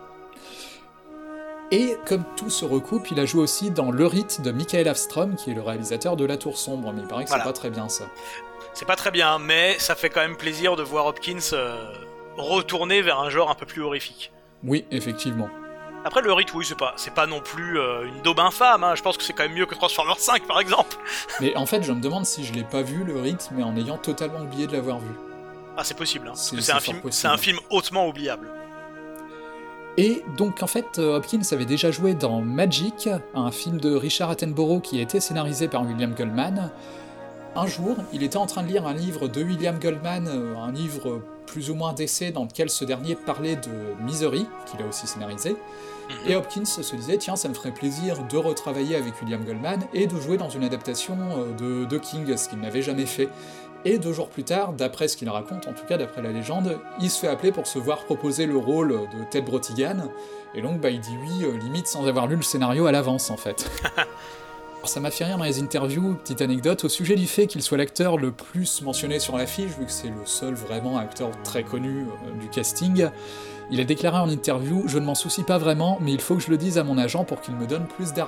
Et comme tout se recoupe, il a joué aussi dans Le Rite de Michael Afstrom, qui est le réalisateur de La Tour Sombre, mais il paraît que
Voilà.
c'est pas très bien ça.
C'est pas très bien, mais ça fait quand même plaisir de voir Hopkins euh, retourner vers un genre un peu plus horrifique.
Oui, effectivement.
Après, le Rite, oui, c'est pas, c'est pas non plus euh, une daube infâme, hein. Je pense que c'est quand même mieux que Transformers cinq, par exemple.
Mais en fait, je me demande si je l'ai pas vu, Le Rite, mais en ayant totalement oublié de l'avoir vu.
Ah, c'est possible, hein, parce
C'est-
que c'est
c'est
un,
fort
film,
possible.
c'est un film hautement oubliable.
Et donc en fait, euh, Hopkins avait déjà joué dans Magic, un film de Richard Attenborough qui a été scénarisé par William Goldman. Un jour, il était en train de lire un livre de William Goldman, euh, un livre plus ou moins d'essai dans lequel ce dernier parlait de Misery, qu'il a aussi scénarisé. Et Hopkins se disait, tiens, ça me ferait plaisir de retravailler avec William Goldman et de jouer dans une adaptation euh, de, de King, ce qu'il n'avait jamais fait. Et deux jours plus tard, d'après ce qu'il raconte, en tout cas d'après la légende, il se fait appeler pour se voir proposer le rôle de Ted Brotigan, et donc bah, il dit oui, euh, limite sans avoir lu le scénario à l'avance en fait. Alors, ça m'a fait rire dans les interviews, petite anecdote, au sujet du fait qu'il soit l'acteur le plus mentionné sur l'affiche, vu que c'est le seul vraiment acteur très connu euh, du casting. Il a déclaré en interview « Je ne m'en soucie pas vraiment, mais il faut que je le dise à mon agent pour qu'il me donne plus d'argent. »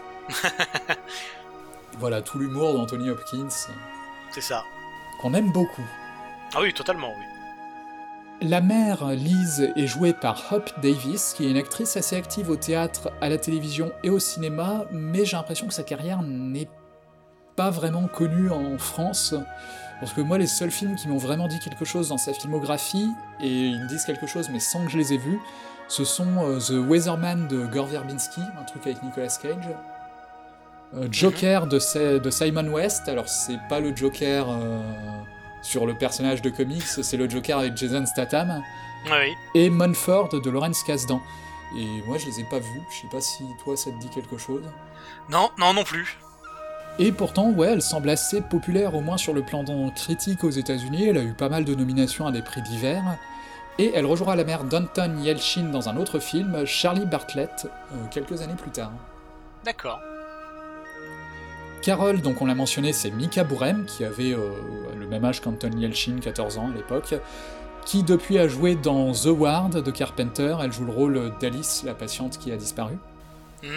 Voilà, tout l'humour d'Anthony Hopkins,
C'est ça.
qu'on aime beaucoup.
Ah oui, totalement, oui.
La mère, Liz, est jouée par Hope Davis, qui est une actrice assez active au théâtre, à la télévision et au cinéma, mais j'ai l'impression que sa carrière n'est pas vraiment connue en France. Parce que moi, les seuls films qui m'ont vraiment dit quelque chose dans sa filmographie, et ils me disent quelque chose mais sans que je les ai vus, ce sont euh, The Weatherman de Gore Verbinski, un truc avec Nicolas Cage, euh, Joker de, Sa- de Simon West, alors c'est pas le Joker euh, sur le personnage de comics, c'est le Joker avec Jason Statham,
Oui, oui.
et Munford de Lawrence Kasdan. Et moi, je les ai pas vus, je sais pas si toi ça te dit quelque chose.
Non, non, non plus.
Et pourtant, ouais, elle semble assez populaire, au moins sur le plan critique aux États-Unis. Elle a eu pas mal de nominations à des prix divers. Et elle rejouera la mère d'Anton Yelchin dans un autre film, Charlie Bartlett, euh, quelques années plus tard.
D'accord.
Carol, donc on l'a mentionné, c'est Mika Bourem, qui avait euh, le même âge qu'Anton Yelchin, quatorze ans à l'époque, qui depuis a joué dans The Ward de Carpenter. Elle joue le rôle d'Alice, la patiente qui a disparu.
Mmh.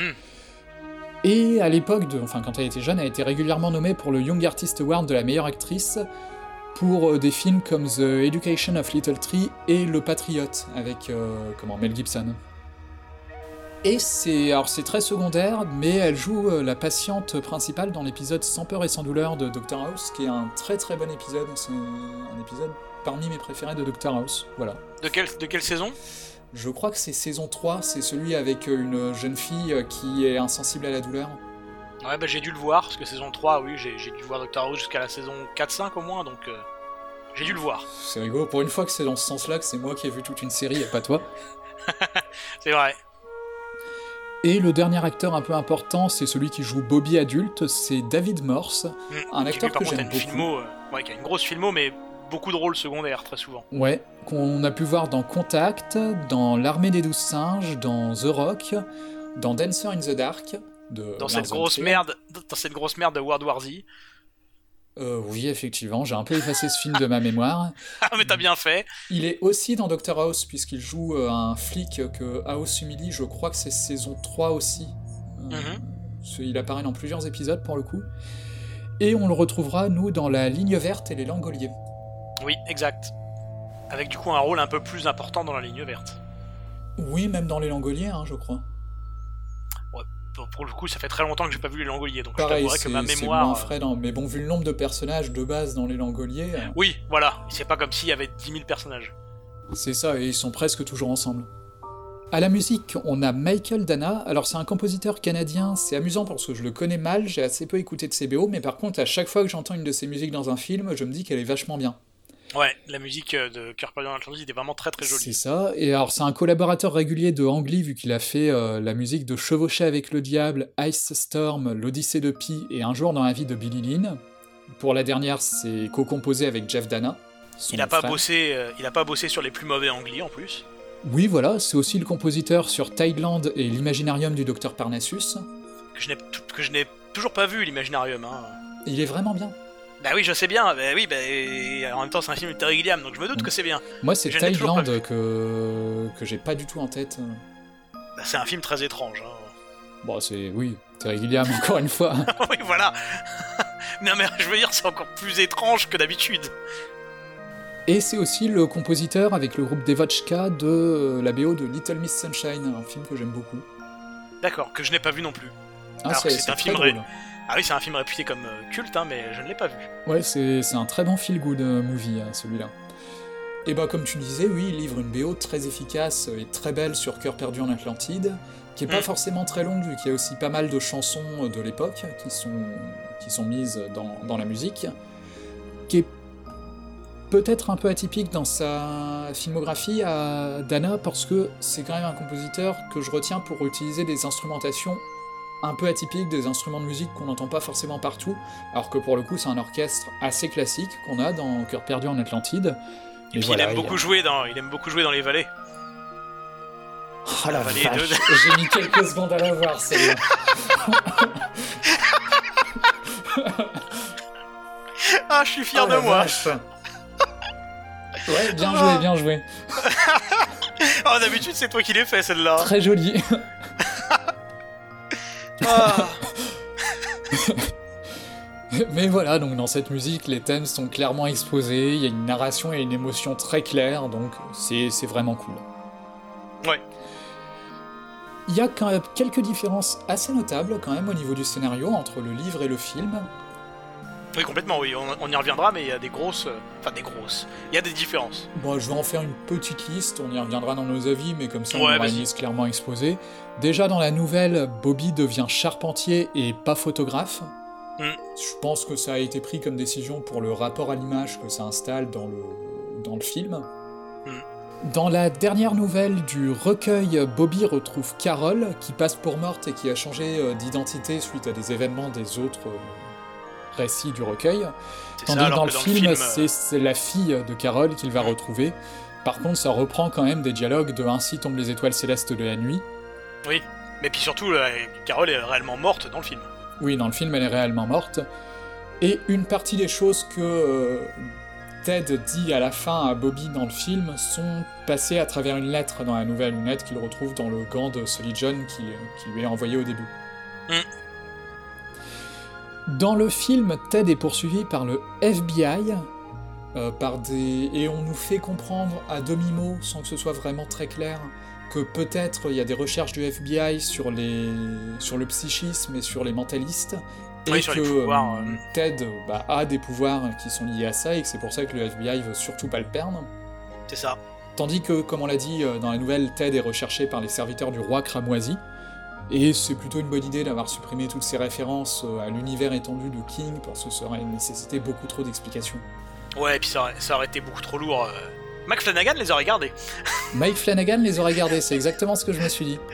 Et à l'époque, de, enfin quand elle était jeune, elle a été régulièrement nommée pour le Young Artist Award de la meilleure actrice pour euh, des films comme The Education of Little Tree et Le Patriote, avec euh, comment, Mel Gibson. Et c'est, alors c'est très secondaire, mais elle joue euh, la patiente principale dans l'épisode Sans peur et sans douleur de Doctor House, qui est un très très bon épisode. C'est un épisode parmi mes préférés de Doctor House. Voilà.
De quelle, de quelle saison ?
Je crois que c'est saison trois, c'est celui avec une jeune fille qui est insensible à la douleur.
Ouais, bah j'ai dû le voir, parce que saison trois, oui, j'ai, j'ai dû voir Doctor House jusqu'à la saison quatre cinq au moins, donc euh, j'ai dû le voir.
C'est rigolo, pour une fois que c'est dans ce sens-là que c'est moi qui ai vu toute une série et pas toi.
C'est vrai.
Et le dernier acteur un peu important, c'est celui qui joue Bobby adulte, c'est David Morse, mmh, un acteur que j'aime beaucoup.
Filmo, euh, ouais, qui a une grosse filmo, mais beaucoup de rôles secondaires, très souvent.
Ouais, qu'on a pu voir dans Contact, dans L'Armée des Douze Singes, dans The Rock, dans Dancer in the Dark, de
dans cette grosse merde, dans cette grosse merde de World War Z.
Euh, oui, effectivement, j'ai un peu effacé ce film de ma mémoire.
Ah, mais t'as bien fait.
Il est aussi dans Doctor House, puisqu'il joue euh, un flic que House humilie, je crois que c'est saison trois aussi. Euh, mm-hmm. Il apparaît dans plusieurs épisodes, pour le coup. Et on le retrouvera, nous, dans La Ligne Verte et Les Langoliers.
Oui, exact. Avec du coup un rôle un peu plus important dans La Ligne Verte.
Oui, même dans Les Langoliers, hein, je crois.
Ouais, pour le coup, ça fait très longtemps que j'ai pas vu Les Langoliers, donc
pareil,
je t'avouerais que ma mémoire...
c'est moins frais, dans... mais bon, vu le nombre de personnages de base dans Les Langoliers... Euh...
Oui, voilà, c'est pas comme s'il y avait dix mille personnages.
C'est ça, et ils sont presque toujours ensemble. À la musique, on a Michael Dana. Alors c'est un compositeur canadien, c'est amusant parce que je le connais mal, j'ai assez peu écouté de ses B O, mais par contre, à chaque fois que j'entends une de ses musiques dans un film, je me dis qu'elle est vachement bien.
Ouais, la musique de Cœur perdu en Atlantide est vraiment très très jolie.
C'est ça, et alors c'est un collaborateur régulier de Ang Lee, vu qu'il a fait euh, la musique de Chevaucher avec le diable, Ice Storm, L'Odyssée de Pi et Un jour dans la vie de Billy Lynn. Pour la dernière, c'est co-composé avec Jeff Dana.
Il a pas bossé, euh, il a pas bossé sur les plus mauvais Ang Lee en plus.
Oui, voilà, c'est aussi le compositeur sur Tideland et l'Imaginarium du Docteur Parnassus.
Que je n'ai, que je n'ai toujours pas vu, l'Imaginarium. Hein.
Il est vraiment bien.
Bah oui, je sais bien, bah oui, bah, en même temps c'est un film de Terry Gilliam, donc je me doute que c'est bien.
Moi c'est Tideland que... que j'ai pas du tout en tête.
Bah, c'est un film très étrange. Hein.
Bon, c'est... oui, Terry Gilliam encore une fois.
Oui, voilà. Non mais je veux dire, c'est encore plus étrange que d'habitude.
Et c'est aussi le compositeur avec le groupe Devotchka de la B O de Little Miss Sunshine, un film que j'aime beaucoup.
D'accord, que je n'ai pas vu non plus.
Ah,
Alors
c'est,
que c'est,
c'est
un
très
film
drôle.
ré... Ah oui, c'est un film réputé comme euh, culte, hein, mais je ne l'ai pas vu.
Ouais, c'est, c'est un très bon feel-good movie, hein, celui-là. Et bah comme tu disais, oui, il livre une B O très efficace et très belle sur Cœur perdu en Atlantide, qui est pas mmh. forcément très longue, vu qu'il y a aussi pas mal de chansons de l'époque qui sont, qui sont mises dans, dans la musique, qui est peut-être un peu atypique dans sa filmographie à Dana, parce que c'est quand même un compositeur que je retiens pour utiliser des instrumentations un peu atypiques, des instruments de musique qu'on n'entend pas forcément partout, alors que pour le coup c'est un orchestre assez classique qu'on a dans Cœur perdu en Atlantide.
Et, et puis voilà, il, aime beaucoup il, a... jouer dans, il aime beaucoup jouer dans les vallées.
Oh la, la vache, de... j'ai mis quelques secondes à la voir celle-là.
Ah, je suis fier oh de moi. Vache.
Ouais, bien joué, bien joué.
Oh, d'habitude c'est toi qui l'ai fait celle-là.
Très jolie.
Ah.
Mais voilà, donc dans cette musique, les thèmes sont clairement exposés, il y a une narration et une émotion très claire, donc c'est, c'est vraiment cool.
Ouais.
Il y a quand même quelques différences assez notables quand même au niveau du scénario entre le livre et le film.
Oui, complètement, oui, on, on y reviendra, mais il y a des grosses... Euh, enfin, des grosses... Il y a des différences.
Bon, je vais en faire une petite liste, on y reviendra dans nos avis, mais comme ça
ouais,
on aura une liste clairement exposée. Déjà, dans la nouvelle, Bobby devient charpentier et pas photographe. Mm. Je pense que ça a été pris comme décision pour le rapport à l'image que ça installe dans le, dans le film. Mm. Dans la dernière nouvelle du recueil, Bobby retrouve Carol, qui passe pour morte et qui a changé d'identité suite à des événements des autres... récit du recueil, c'est tandis ça, que dans, le, dans film, le film, c'est, c'est la fille de Carol qu'il va retrouver. Par contre, ça reprend quand même des dialogues de Ainsi tombent les étoiles célestes de la nuit.
Oui, mais puis surtout, euh, Carol est réellement morte dans le film.
Oui, dans le film, elle est réellement morte. Et une partie des choses que euh, Ted dit à la fin à Bobby dans le film sont passées à travers une lettre dans la nouvelle, une lettre qu'il retrouve dans le gant de Sully John qui, qui lui est envoyé au début.
Mm.
Dans le film, Ted est poursuivi par le F B I, euh, par des... et on nous fait comprendre à demi-mot, sans que ce soit vraiment très clair, que peut-être il y a des recherches du F B I sur, les... sur le psychisme et sur les mentalistes, et
oui, sur
que
les pouvoirs, euh...
Ted bah, a des pouvoirs qui sont liés à ça, et que c'est pour ça que le F B I veut surtout pas le perdre.
C'est ça.
Tandis que, comme on l'a dit dans la nouvelle, Ted est recherché par les serviteurs du roi cramoisi, et c'est plutôt une bonne idée d'avoir supprimé toutes ces références à l'univers étendu de King, parce que ça aurait nécessité beaucoup trop d'explications.
Ouais, et puis ça aurait, ça aurait été beaucoup trop lourd. Euh... Mike Flanagan les aurait gardés.
Mike Flanagan les aurait gardés, c'est exactement ce que je me suis dit.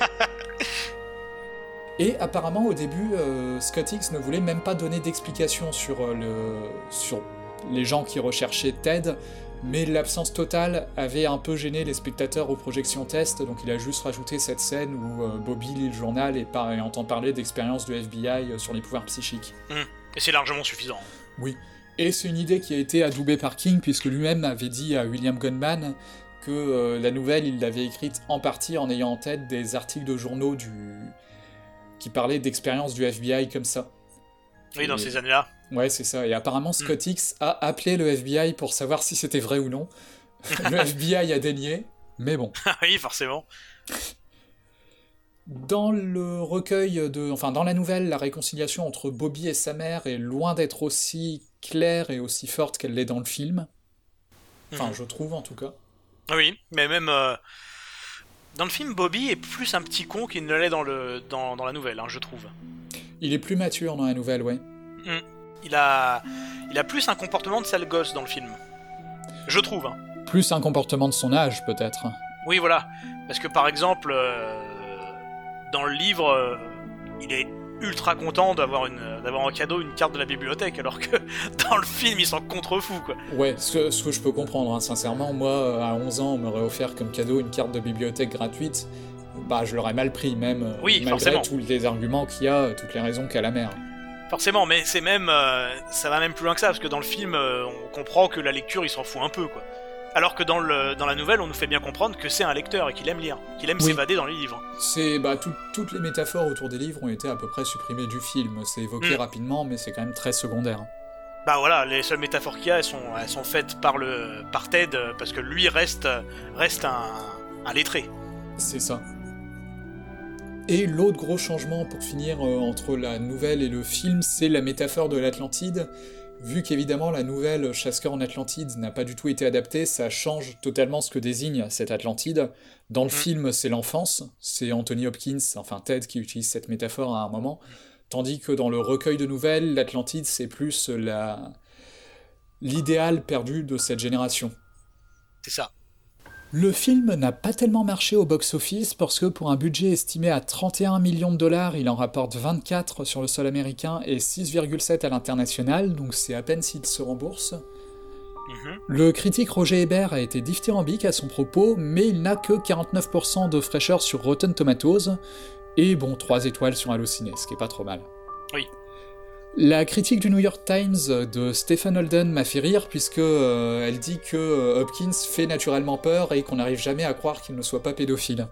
Et apparemment, au début, euh, Scott Hicks ne voulait même pas donner d'explications sur, euh, le... sur les gens qui recherchaient Ted, mais l'absence totale avait un peu gêné les spectateurs aux projections test, donc il a juste rajouté cette scène où euh, Bobby lit le journal et, par... et entend parler d'expériences du F B I sur les pouvoirs psychiques.
Mmh. Et c'est largement suffisant.
Oui. Et c'est une idée qui a été adoubée par King, puisque lui-même avait dit à William Gunman que euh, la nouvelle, il l'avait écrite en partie en ayant en tête des articles de journaux du... qui parlaient d'expériences du F B I comme ça.
Oui, dans
et...
ces années-là.
Ouais, c'est ça. Et apparemment, Scott Hicks mm. a appelé le F B I pour savoir si c'était vrai ou non. Le F B I a dénié, mais bon.
Oui, forcément.
Dans le recueil de... Enfin, dans la nouvelle, la réconciliation entre Bobby et sa mère est loin d'être aussi claire et aussi forte qu'elle l'est dans le film. Enfin, mm. je trouve, en tout cas.
Oui, mais même... Euh... Dans le film, Bobby est plus un petit con qu'il ne l'est dans, le... dans... dans la nouvelle, hein, je trouve.
Il est plus mature dans la nouvelle, ouais.
Mm. Il a... Il a plus un comportement de sale gosse dans le film. Je trouve. Hein.
Plus un comportement de son âge, peut-être.
Oui, voilà. Parce que, par exemple... Euh... Dans le livre, euh, il est ultra content d'avoir, une, d'avoir en cadeau une carte de la bibliothèque, alors que dans le film, il s'en contrefou, quoi.
Ouais, ce que, ce que je peux comprendre, hein. Sincèrement, moi, à onze ans, on m'aurait offert comme cadeau une carte de bibliothèque gratuite, bah je l'aurais mal pris, même,
oui,
malgré
forcément.
tous les arguments qu'il y a, toutes les raisons qu'a la mère.
Forcément, mais c'est même, euh, ça va même plus loin que ça, parce que dans le film, euh, on comprend que la lecture, il s'en fout un peu, quoi. Alors que dans, le, dans la nouvelle, on nous fait bien comprendre que c'est un lecteur et qu'il aime lire, qu'il aime oui. s'évader dans les livres.
C'est, bah, tout, toutes les métaphores autour des livres ont été à peu près supprimées du film. C'est évoqué mmh. rapidement, mais c'est quand même très secondaire.
Bah voilà, les seules métaphores qu'il y a, elles sont, elles sont faites par, le, par Ted, parce que lui reste, reste un, un lettré.
C'est ça. Et l'autre gros changement, pour finir, euh, entre la nouvelle et le film, c'est la métaphore de l'Atlantide. Vu qu'évidemment la nouvelle Chasseur en Atlantide n'a pas du tout été adaptée, ça change totalement ce que désigne cette Atlantide. Dans le mmh. film, c'est l'enfance, c'est Anthony Hopkins, enfin Ted, qui utilise cette métaphore à un moment, tandis que dans le recueil de nouvelles, l'Atlantide, c'est plus la... l'idéal perdu de cette génération.
C'est ça.
Le film n'a pas tellement marché au box-office parce que pour un budget estimé à trente et un millions de dollars, il en rapporte vingt-quatre sur le sol américain et six virgule sept à l'international, donc c'est à peine s'il se rembourse. Mm-hmm. Le critique Roger Ebert a été dithyrambique à son propos, mais il n'a que quarante-neuf pour cent de fraîcheur sur Rotten Tomatoes, et bon, trois étoiles sur Allociné, ce qui est pas trop mal.
Oui.
La critique du New York Times de Stephen Holden m'a fait rire puisque euh, elle dit que euh, Hopkins fait naturellement peur et qu'on n'arrive jamais à croire qu'il ne soit pas pédophile.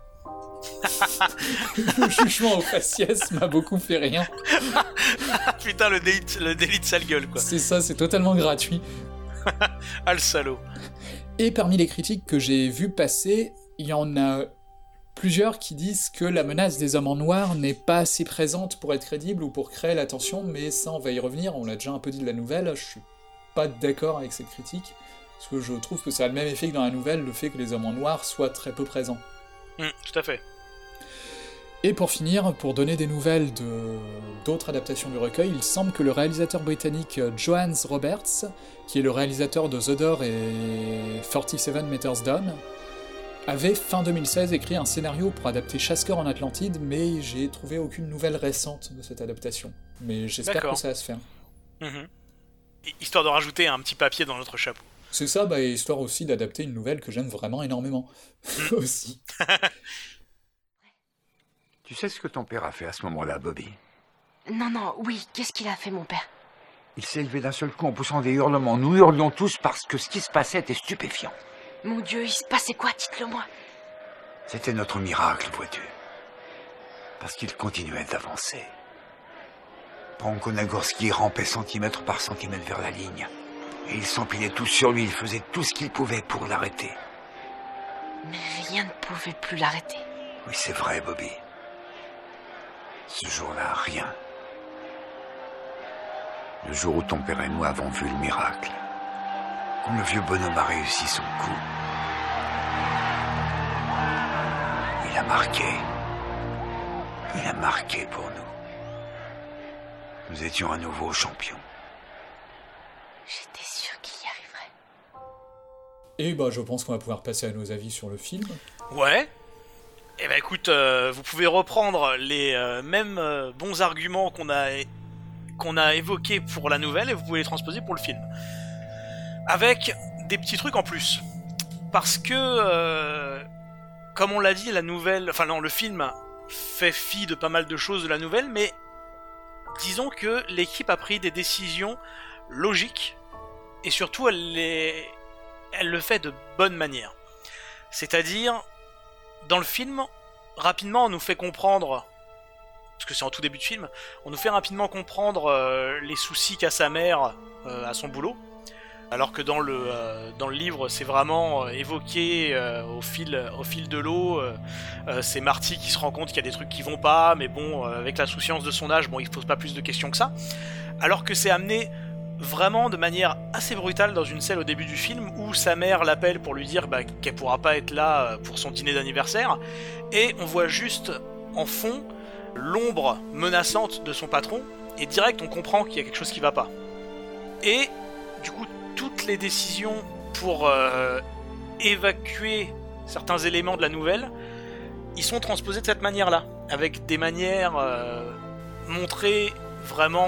Le jugement au faciès m'a beaucoup fait rire.
Putain, le délit, le délit de sale gueule, quoi.
C'est ça, c'est totalement gratuit.
Ah, le salaud.
Et parmi les critiques que j'ai vues passer, il y en a plusieurs qui disent que la menace des hommes en noir n'est pas assez présente pour être crédible ou pour créer l'attention, mais ça on va y revenir, on l'a déjà un peu dit de la nouvelle, je suis pas d'accord avec cette critique, parce que je trouve que ça a le même effet que dans la nouvelle, le fait que les hommes en noir soient très peu présents.
Mmh, tout à fait.
Et pour finir, pour donner des nouvelles de... d'autres adaptations du recueil, il semble que le réalisateur britannique Johannes Roberts, qui est le réalisateur de The Door et forty-seven Meters Down, avait fin deux mille seize écrit un scénario pour adapter Chasseur en Atlantide, mais j'ai trouvé aucune nouvelle récente de cette adaptation. Mais j'espère D'accord. que ça va se faire.
Mmh. Histoire de rajouter un petit papier dans notre chapeau.
C'est ça, bah, histoire aussi d'adapter une nouvelle que j'aime vraiment énormément. Mmh. aussi.
Tu sais ce que ton père a fait à ce moment-là, Bobby ?
Non, non, oui, qu'est-ce qu'il a fait, mon père?
Il s'est levé d'un seul coup en poussant des hurlements. Nous hurlions tous parce que ce qui se passait était stupéfiant.
Mon Dieu, il se passait quoi? Dites-le-moi.
C'était notre miracle, vois-tu. Parce qu'il continuait d'avancer. Branko Nagorski rampait centimètre par centimètre vers la ligne. Et ils s'empilaient tous sur lui, ils faisaient tout ce qu'ils pouvaient pour l'arrêter.
Mais rien ne pouvait plus l'arrêter.
Oui, c'est vrai, Bobby. Ce jour-là, rien. Le jour où ton père et moi avons vu le miracle. Quand le vieux bonhomme a réussi son coup. Il a marqué. Il a marqué pour nous. Nous étions à nouveau champions.
J'étais sûre qu'il y arriverait.
Et bah je pense qu'on va pouvoir passer à nos avis sur le film.
Ouais. Eh ben écoute, euh, vous pouvez reprendre les euh, mêmes euh, bons arguments qu'on a qu'on a évoqués pour la nouvelle et vous pouvez les transposer pour le film. Avec des petits trucs en plus. Parce que, euh, comme on l'a dit, la nouvelle, enfin non, le film fait fi de pas mal de choses de la nouvelle, mais disons que l'équipe a pris des décisions logiques et surtout elle, les... elle le fait de bonne manière. C'est-à-dire, dans le film, rapidement on nous fait comprendre, parce que c'est en tout début de film, on nous fait rapidement comprendre euh, les soucis qu'a sa mère euh, à son boulot, alors que dans le, euh, dans le livre c'est vraiment euh, évoqué euh, au, fil, au fil de l'eau, euh, euh, c'est Marty qui se rend compte qu'il y a des trucs qui vont pas, mais bon, euh, avec l'insouciance de son âge, bon, il ne pose pas plus de questions que ça, alors que c'est amené vraiment de manière assez brutale dans une scène au début du film où sa mère l'appelle pour lui dire bah, qu'elle pourra pas être là pour son dîner d'anniversaire, et on voit juste en fond l'ombre menaçante de son patron, et direct on comprend qu'il y a quelque chose qui va pas. Et du coup toutes les décisions pour euh, évacuer certains éléments de la nouvelle, ils sont transposés de cette manière-là, avec des manières euh, montrées vraiment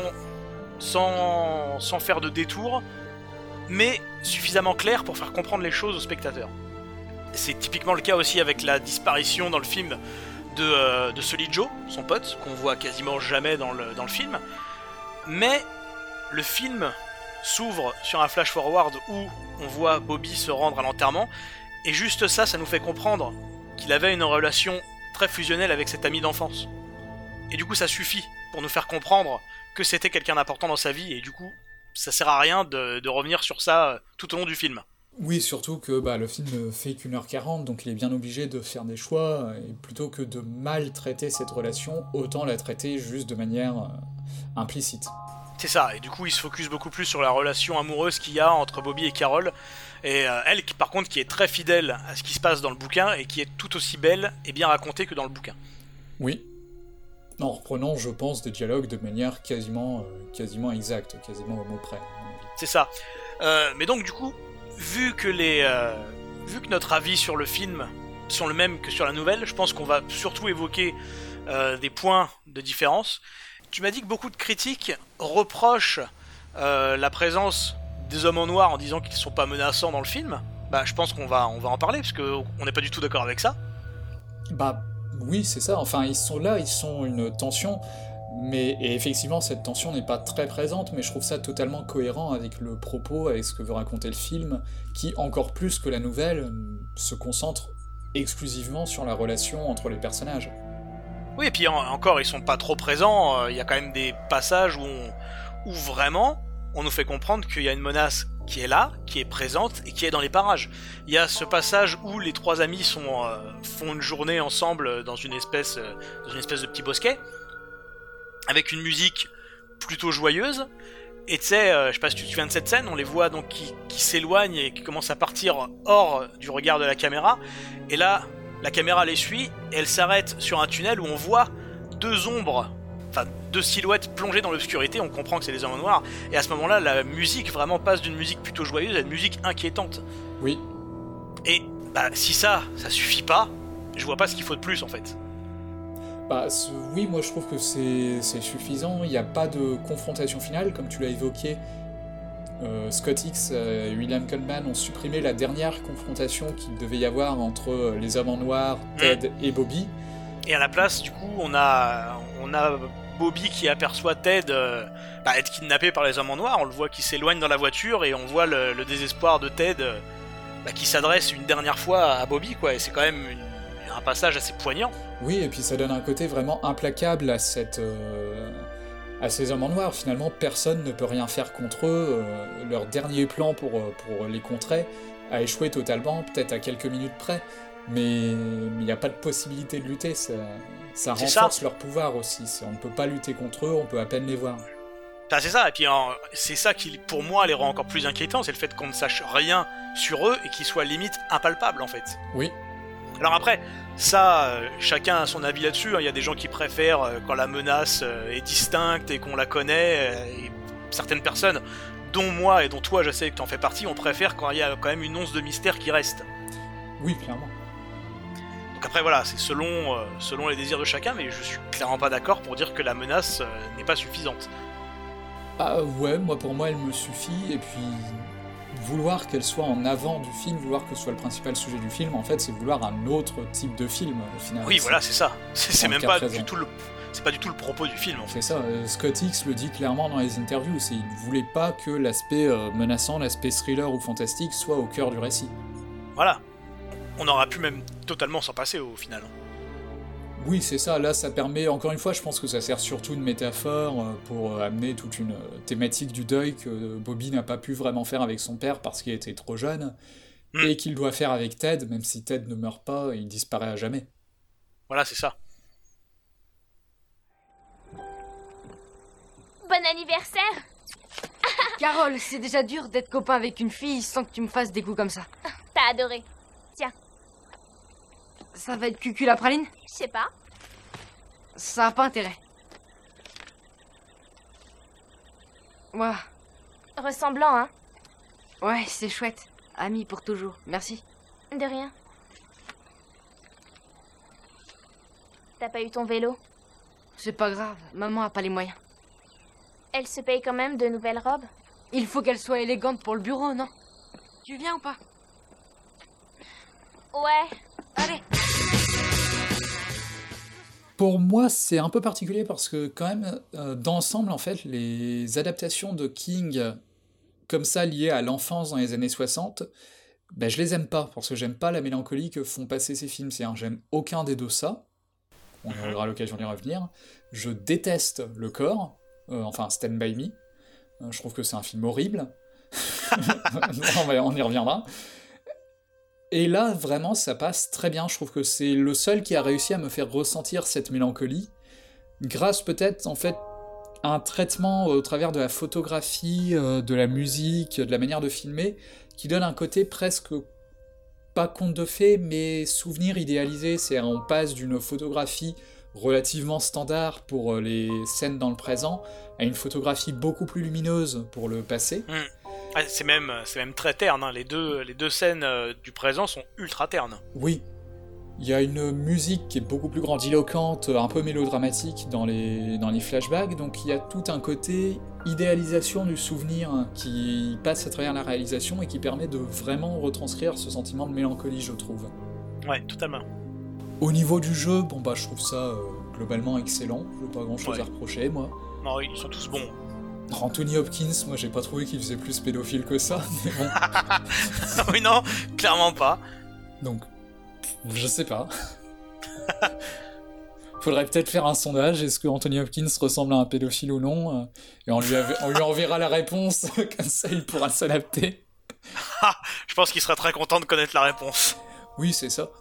sans, sans faire de détour, mais suffisamment claires pour faire comprendre les choses aux spectateurs. C'est typiquement le cas aussi avec la disparition dans le film de, euh, de Solid Joe, son pote, qu'on voit quasiment jamais dans le, dans le film. Mais le film s'ouvre sur un flash forward où on voit Bobby se rendre à l'enterrement, et juste ça, ça nous fait comprendre qu'il avait une relation très fusionnelle avec cet ami d'enfance. Et du coup ça suffit pour nous faire comprendre que c'était quelqu'un d'important dans sa vie, et du coup ça sert à rien de, de revenir sur ça tout au long du film.
Oui, surtout que bah, le film fait qu'une heure quarante, donc il est bien obligé de faire des choix, et plutôt que de mal traiter cette relation, autant la traiter juste de manière euh, implicite.
C'est ça, et du coup il se focus beaucoup plus sur la relation amoureuse qu'il y a entre Bobby et Carol, et euh, elle par contre qui est très fidèle à ce qui se passe dans le bouquin, et qui est tout aussi belle et bien racontée que dans le bouquin.
Oui. En reprenant, je pense, des dialogues de manière quasiment, euh, quasiment exacte, quasiment au mot près, à mon avis.
C'est ça. Euh, mais donc du coup, vu que les, euh, vu que notre avis sur le film sont le même que sur la nouvelle, je pense qu'on va surtout évoquer euh, des points de différence. Tu m'as dit que beaucoup de critiques reprochent euh, la présence des hommes en noir en disant qu'ils sont pas menaçants dans le film. Bah, je pense qu'on va, on va en parler parce que on n'est pas du tout d'accord avec ça.
Bah oui, c'est ça. Enfin, ils sont là, ils sont une tension. Mais et effectivement, cette tension n'est pas très présente, mais je trouve ça totalement cohérent avec le propos, avec ce que veut raconter le film, qui, encore plus que la nouvelle, se concentre exclusivement sur la relation entre les personnages.
Oui, et puis en, encore, ils sont pas trop présents, il y a quand même des passages où, on, où vraiment, on nous fait comprendre qu'il y a une menace qui est là, qui est présente, et qui est dans les parages. Il y a ce passage où les trois amis sont, euh, font une journée ensemble dans une espèce, euh, dans une espèce de petit bosquet, avec une musique plutôt joyeuse, et tu sais, euh, je sais pas si tu te souviens de cette scène, on les voit donc qui, qui s'éloignent et qui commencent à partir hors du regard de la caméra, et là, la caméra les suit, et elle s'arrête sur un tunnel où on voit deux ombres, enfin deux silhouettes plongées dans l'obscurité, on comprend que c'est des hommes noirs, et à ce moment-là, la musique vraiment passe d'une musique plutôt joyeuse à une musique inquiétante.
Oui.
Et bah si ça, ça suffit pas, je vois pas ce qu'il faut de plus en fait.
Bah, oui, moi je trouve que c'est, c'est suffisant, il n'y a pas de confrontation finale, comme tu l'as évoqué. Euh, Scott Hicks et William Goldman ont supprimé la dernière confrontation qu'il devait y avoir entre les hommes en noir, Ted mmh. et Bobby.
Et à la place, du coup, on a, on a Bobby qui aperçoit Ted euh, bah, être kidnappé par les hommes en noir, on le voit qui s'éloigne dans la voiture et on voit le, le désespoir de Ted euh, bah, qui s'adresse une dernière fois à Bobby, quoi, et c'est quand même une, un passage assez poignant.
Oui, et puis ça donne un côté vraiment implacable à cette... Euh... à ces hommes en noir. Finalement, personne ne peut rien faire contre eux. Euh, leur dernier plan pour, pour les contrer a échoué totalement, peut-être à quelques minutes près, mais il n'y a pas de possibilité de lutter. Ça, ça renforce ça. Leur pouvoir aussi. On ne peut pas lutter contre eux, on peut à peine les voir.
Ah, c'est ça, et puis en, c'est ça qui, pour moi, les rend encore plus inquiétants, c'est le fait qu'on ne sache rien sur eux et qu'ils soient limite impalpables, en fait.
Oui.
Alors après, ça, euh, chacun a son avis là-dessus. Il hein. y a des gens qui préfèrent euh, quand la menace euh, est distincte et qu'on la connaît. Euh, et certaines personnes, dont moi et dont toi, je sais que t'en fais partie, on préfère quand il y a quand même une once de mystère qui reste.
Oui, clairement.
Donc après, voilà, c'est selon, euh, selon les désirs de chacun, mais je suis clairement pas d'accord pour dire que la menace euh, n'est pas suffisante.
Ah ouais, moi pour moi elle me suffit, et puis... vouloir qu'elle soit en avant du film, vouloir que ce soit le principal sujet du film, en fait, c'est vouloir un autre type de film, au final.
Oui, voilà, c'est ça. C'est, c'est même pas du tout le... C'est pas du tout le propos du film, en fait.
C'est ça. Euh, Scott Hicks le dit clairement dans les interviews, c'est il ne voulait pas que l'aspect euh, menaçant, l'aspect thriller ou fantastique soit au cœur du récit.
Voilà. On aurait pu même totalement s'en passer, au final.
Oui, c'est ça. Là, ça permet, encore une fois, je pense que ça sert surtout de métaphore pour amener toute une thématique du deuil que Bobby n'a pas pu vraiment faire avec son père parce qu'il était trop jeune, mmh. et qu'il doit faire avec Ted, même si Ted ne meurt pas, il disparaît à jamais.
Voilà, c'est ça.
Bon anniversaire.
Carole, c'est déjà dur d'être copain avec une fille sans que tu me fasses des coups comme ça.
T'as adoré. Tiens.
Ça va être cucul la praline ?
Je sais pas.
Ça a pas intérêt. Ouah.
Ressemblant, hein ?
Ouais, c'est chouette. Amis pour toujours. Merci.
De rien. T'as pas eu ton vélo ?
C'est pas grave, maman a pas les moyens.
Elle se paye quand même de nouvelles robes ?
Il faut qu'elle soit élégante pour le bureau, non ? Tu viens ou pas ?
Ouais.
Allez.
Pour moi, c'est un peu particulier parce que quand même, euh, d'ensemble, en fait, les adaptations de King comme ça liées à l'enfance dans les années soixante, ben, je les aime pas, parce que j'aime pas la mélancolie que font passer ces films. C'est-à-dire, j'aime aucun des deux ça, on aura l'occasion d'y revenir. Je déteste Le Corps, euh, enfin Stand By Me, euh, je trouve que c'est un film horrible. on, va, on y reviendra. Et là, vraiment, ça passe très bien. Je trouve que c'est le seul qui a réussi à me faire ressentir cette mélancolie, grâce peut-être, en fait, à un traitement au travers de la photographie, euh, de la musique, de la manière de filmer, qui donne un côté presque, pas conte de fées, mais souvenir idéalisé. C'est-à-dire, on passe d'une photographie relativement standard pour les scènes dans le présent, à une photographie beaucoup plus lumineuse pour le passé.
Mmh. Ah, c'est même, c'est même très terne, hein. les, deux, les deux scènes euh, du présent sont ultra ternes.
Oui, il y a une musique qui est beaucoup plus grandiloquente, un peu mélodramatique dans les, dans les flashbacks, donc il y a tout un côté idéalisation du souvenir qui passe à travers la réalisation et qui permet de vraiment retranscrire ce sentiment de mélancolie, je trouve.
Ouais, totalement.
Au niveau du jeu, bon bah je trouve ça euh, globalement excellent, je n'ai pas grand chose ouais. à reprocher, moi.
Non, ils sont tous bons.
Anthony Hopkins, moi j'ai pas trouvé qu'il faisait plus pédophile que ça, mais bon.
Oui, non, clairement pas.
Donc, je sais pas. Faudrait peut-être faire un sondage, est-ce que Anthony Hopkins ressemble à un pédophile ou non, et on lui, avait, on lui enverra la réponse, comme ça il pourra s'adapter.
Je pense qu'il serait très content de connaître la réponse.
Oui, c'est ça.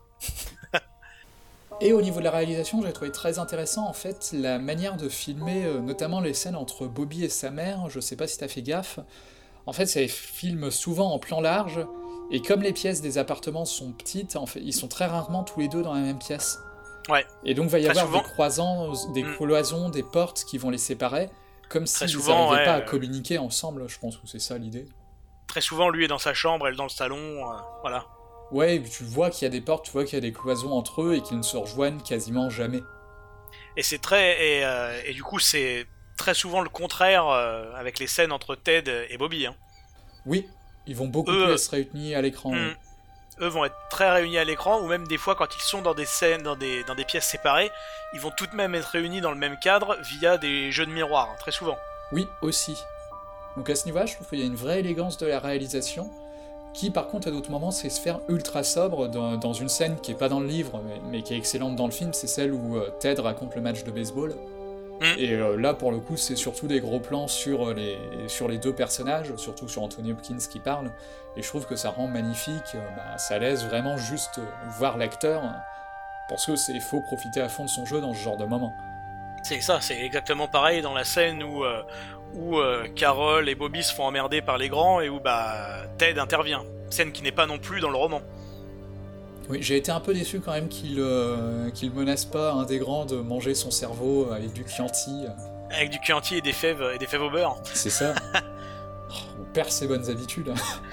Et au niveau de la réalisation, j'ai trouvé très intéressant en fait la manière de filmer, euh, notamment les scènes entre Bobby et sa mère. Je sais pas si t'as fait gaffe. En fait, ça filme souvent en plan large, et comme les pièces des appartements sont petites, en fait, ils sont très rarement tous les deux dans la même pièce.
Ouais.
Et donc, il va y
très
avoir
souvent.
des croisants, des mmh. cloisons, des portes qui vont les séparer, comme s'ils
souvent,
n'arrivaient
ouais,
pas à
euh...
communiquer ensemble. Je pense que c'est ça l'idée.
Très souvent, lui est dans sa chambre, elle dans le salon, euh, voilà.
Ouais, tu vois qu'il y a des portes, tu vois qu'il y a des cloisons entre eux et qu'ils ne se rejoignent quasiment jamais.
Et c'est très... Et, euh, et du coup, c'est très souvent le contraire euh, avec les scènes entre Ted et Bobby. Hein.
Oui, ils vont beaucoup
eux,
plus se réunir à l'écran.
Mm,
oui.
eux vont être très réunis à l'écran, ou même des fois quand ils sont dans des scènes, dans des, dans des pièces séparées, ils vont tout de même être réunis dans le même cadre via des jeux de miroir, hein, très souvent.
Oui, aussi. Donc à ce niveau-là, je trouve qu'il y a une vraie élégance de la réalisation, qui par contre à d'autres moments sait se faire ultra sobre dans, dans une scène qui est pas dans le livre, mais, mais qui est excellente dans le film, c'est celle où euh, Ted raconte le match de baseball. Mmh. Et euh, là, pour le coup, c'est surtout des gros plans sur les, sur les deux personnages, surtout sur Anthony Hopkins qui parle, et je trouve que ça rend magnifique, euh, bah, ça laisse vraiment juste voir l'acteur, parce que c'est faut profiter à fond de son jeu dans ce genre de moment.
C'est ça, c'est exactement pareil dans la scène où, euh, où euh, Carol et Bobby se font emmerder par les grands, et où bah, Ted intervient, scène qui n'est pas non plus dans le roman.
Oui, j'ai été un peu déçu quand même qu'il euh, qu'il menace pas un des grands de manger son cerveau avec du Chianti.
Avec du Chianti et des fèves, et des fèves au beurre.
C'est ça. Oh, on perd ses bonnes habitudes.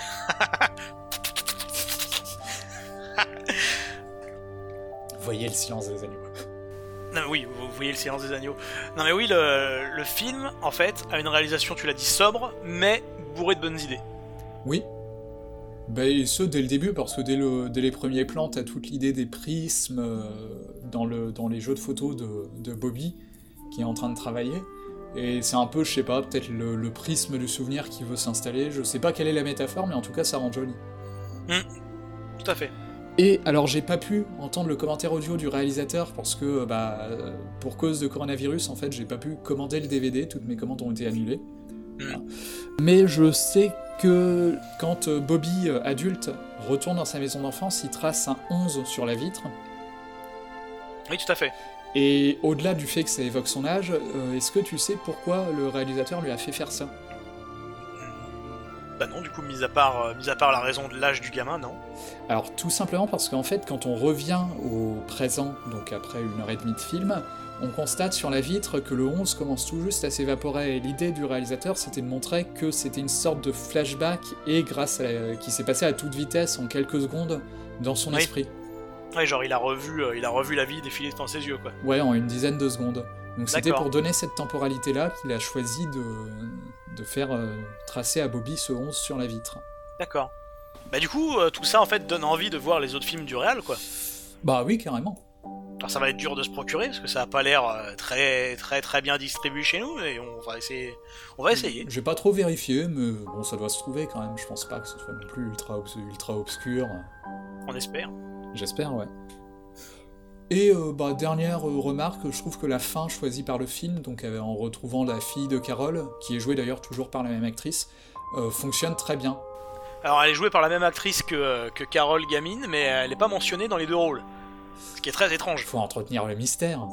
Voyez le silence des agneaux.
Non, oui, vous voyez le silence des agneaux. Non mais oui, le, le film, en fait, a une réalisation, tu l'as dit, sobre, mais bourrée de bonnes idées.
Oui. Bah, et ce, dès le début, parce que dès, le, dès les premiers plans, t'as toute l'idée des prismes euh, dans, le, dans les jeux de photos de, de Bobby, qui est en train de travailler. Et c'est un peu, je sais pas, peut-être le, le prisme du souvenir qui veut s'installer. Je sais pas quelle est la métaphore, mais en tout cas, ça rend joli.
Mmh, tout à fait.
Et alors, j'ai pas pu entendre le commentaire audio du réalisateur, parce que, bah, pour cause de coronavirus, en fait, j'ai pas pu commander le D V D, toutes mes commandes ont été annulées. Mmh. Voilà. Mais je sais que quand Bobby, adulte, retourne dans sa maison d'enfance, il trace un onze sur la vitre.
Oui, tout à fait.
Et au-delà du fait que ça évoque son âge, euh, est-ce que tu sais pourquoi le réalisateur lui a fait faire ça ?
Bah non, du coup, mis à part, euh, mis à part la raison de l'âge du gamin, non.
Alors, tout simplement parce qu'en fait, quand on revient au présent, donc après une heure et demie de film, on constate sur la vitre que le onze commence tout juste à s'évaporer, et l'idée du réalisateur, c'était de montrer que c'était une sorte de flashback, et grâce à la... qui s'est passé à toute vitesse, en quelques secondes, dans son oui. esprit.
Ouais, genre il a revu, euh, il a revu la vie défiler devant ses yeux, quoi.
Ouais, en une dizaine de secondes. Donc c'était D'accord. pour donner cette temporalité-là qu'il a choisi de, de faire euh, tracer à Bobby ce onze sur la vitre.
D'accord. Bah du coup, euh, tout ça, en fait, donne envie de voir les autres films du réal, quoi.
Bah oui, carrément.
Alors ça va être dur de se procurer, parce que ça a pas l'air euh, très très très bien distribué chez nous, mais on va essayer. On va essayer.
J'ai pas trop vérifié, mais bon, ça doit se trouver quand même. Je pense pas que ce soit non plus ultra, obs- ultra obscur.
On espère.
J'espère, ouais. Et euh, bah, dernière euh, remarque, je trouve que la fin choisie par le film, donc euh, en retrouvant la fille de Carol, qui est jouée d'ailleurs toujours par la même actrice, euh, fonctionne très bien.
Alors elle est jouée par la même actrice que, euh, que Carol gamine, mais elle est pas mentionnée dans les deux rôles. Ce qui est très étrange.
Faut entretenir le mystère.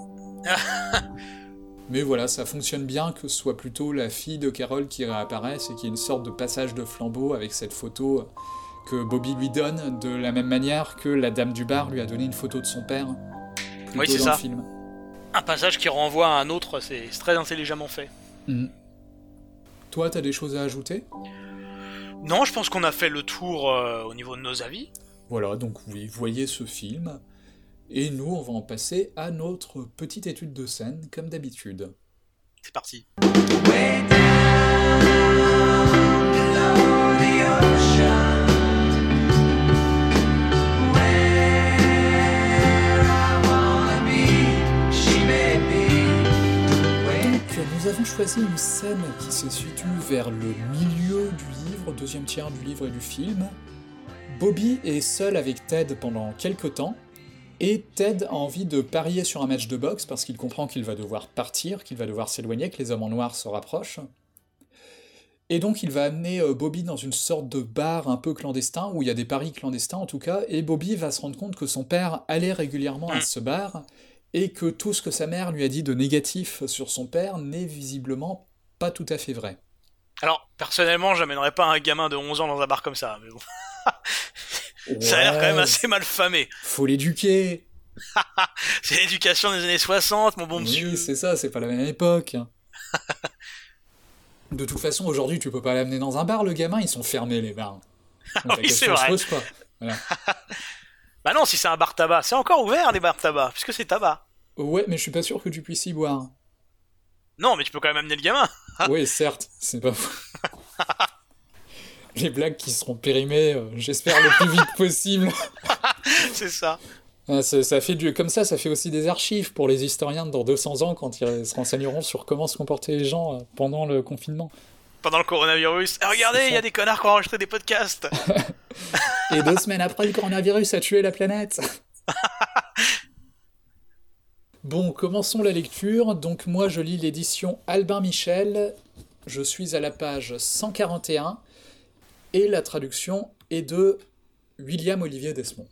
Mais voilà, ça fonctionne bien que ce soit plutôt la fille de Carol qui réapparaisse et qu'il y ait une sorte de passage de flambeau avec cette photo que Bobby lui donne, de la même manière que la dame du bar lui a donné une photo de son père.
Oui, c'est
dans
ça.
Le film.
Un passage qui renvoie à un autre, c'est, c'est très intelligemment fait.
Mmh. Toi, t'as des choses à ajouter ?
Non, je pense qu'on a fait le tour euh, au niveau de nos avis.
Voilà, donc oui, voyez ce film. Et nous, on va en passer à notre petite étude de scène, comme d'habitude.
C'est parti.
Nous avons choisi une scène qui se situe vers le milieu du livre, deuxième tiers du livre et du film. Bobby est seul avec Ted pendant quelques temps, et Ted a envie de parier sur un match de boxe parce qu'il comprend qu'il va devoir partir, qu'il va devoir s'éloigner, que les hommes en noir se rapprochent. Et donc il va amener Bobby dans une sorte de bar un peu clandestin, où il y a des paris clandestins en tout cas, et Bobby va se rendre compte que son père allait régulièrement à ce bar, et que tout ce que sa mère lui a dit de négatif sur son père n'est visiblement pas tout à fait vrai.
Alors, personnellement, j'amènerais pas un gamin de onze ans dans un bar comme ça, mais bon...
Ouais,
ça a l'air quand même assez mal famé.
Faut l'éduquer.
C'est l'éducation des années soixante, mon bon
oui,
monsieur.
Oui, c'est ça, c'est pas la même époque. De toute façon, aujourd'hui, tu peux pas l'amener dans un bar, le gamin, ils sont fermés, les bars. Donc,
oui, c'est vrai.
Se pose pas. Voilà.
Bah non, si c'est un bar tabac, c'est encore ouvert les bars tabac, puisque c'est tabac.
Ouais, mais je suis pas sûr que tu puisses y boire.
Non, mais tu peux quand même amener le gamin.
Oui, certes, c'est pas faux. Les blagues qui seront périmées, euh, j'espère le plus vite possible.
C'est ça.
Ah, ça, ça fait du... Comme ça, ça fait aussi des archives pour les historiens dans deux cents ans quand ils se renseigneront sur comment se comportaient les gens euh, pendant le confinement.
Pendant le coronavirus. Eh, regardez, il y a des connards qui ont enregistré des podcasts.
Et deux semaines après, le coronavirus a tué la planète. Bon, commençons la lecture. Donc moi, je lis l'édition Albin Michel. Je suis à la page cent quarante et un. Et la traduction est de William Olivier Desmond.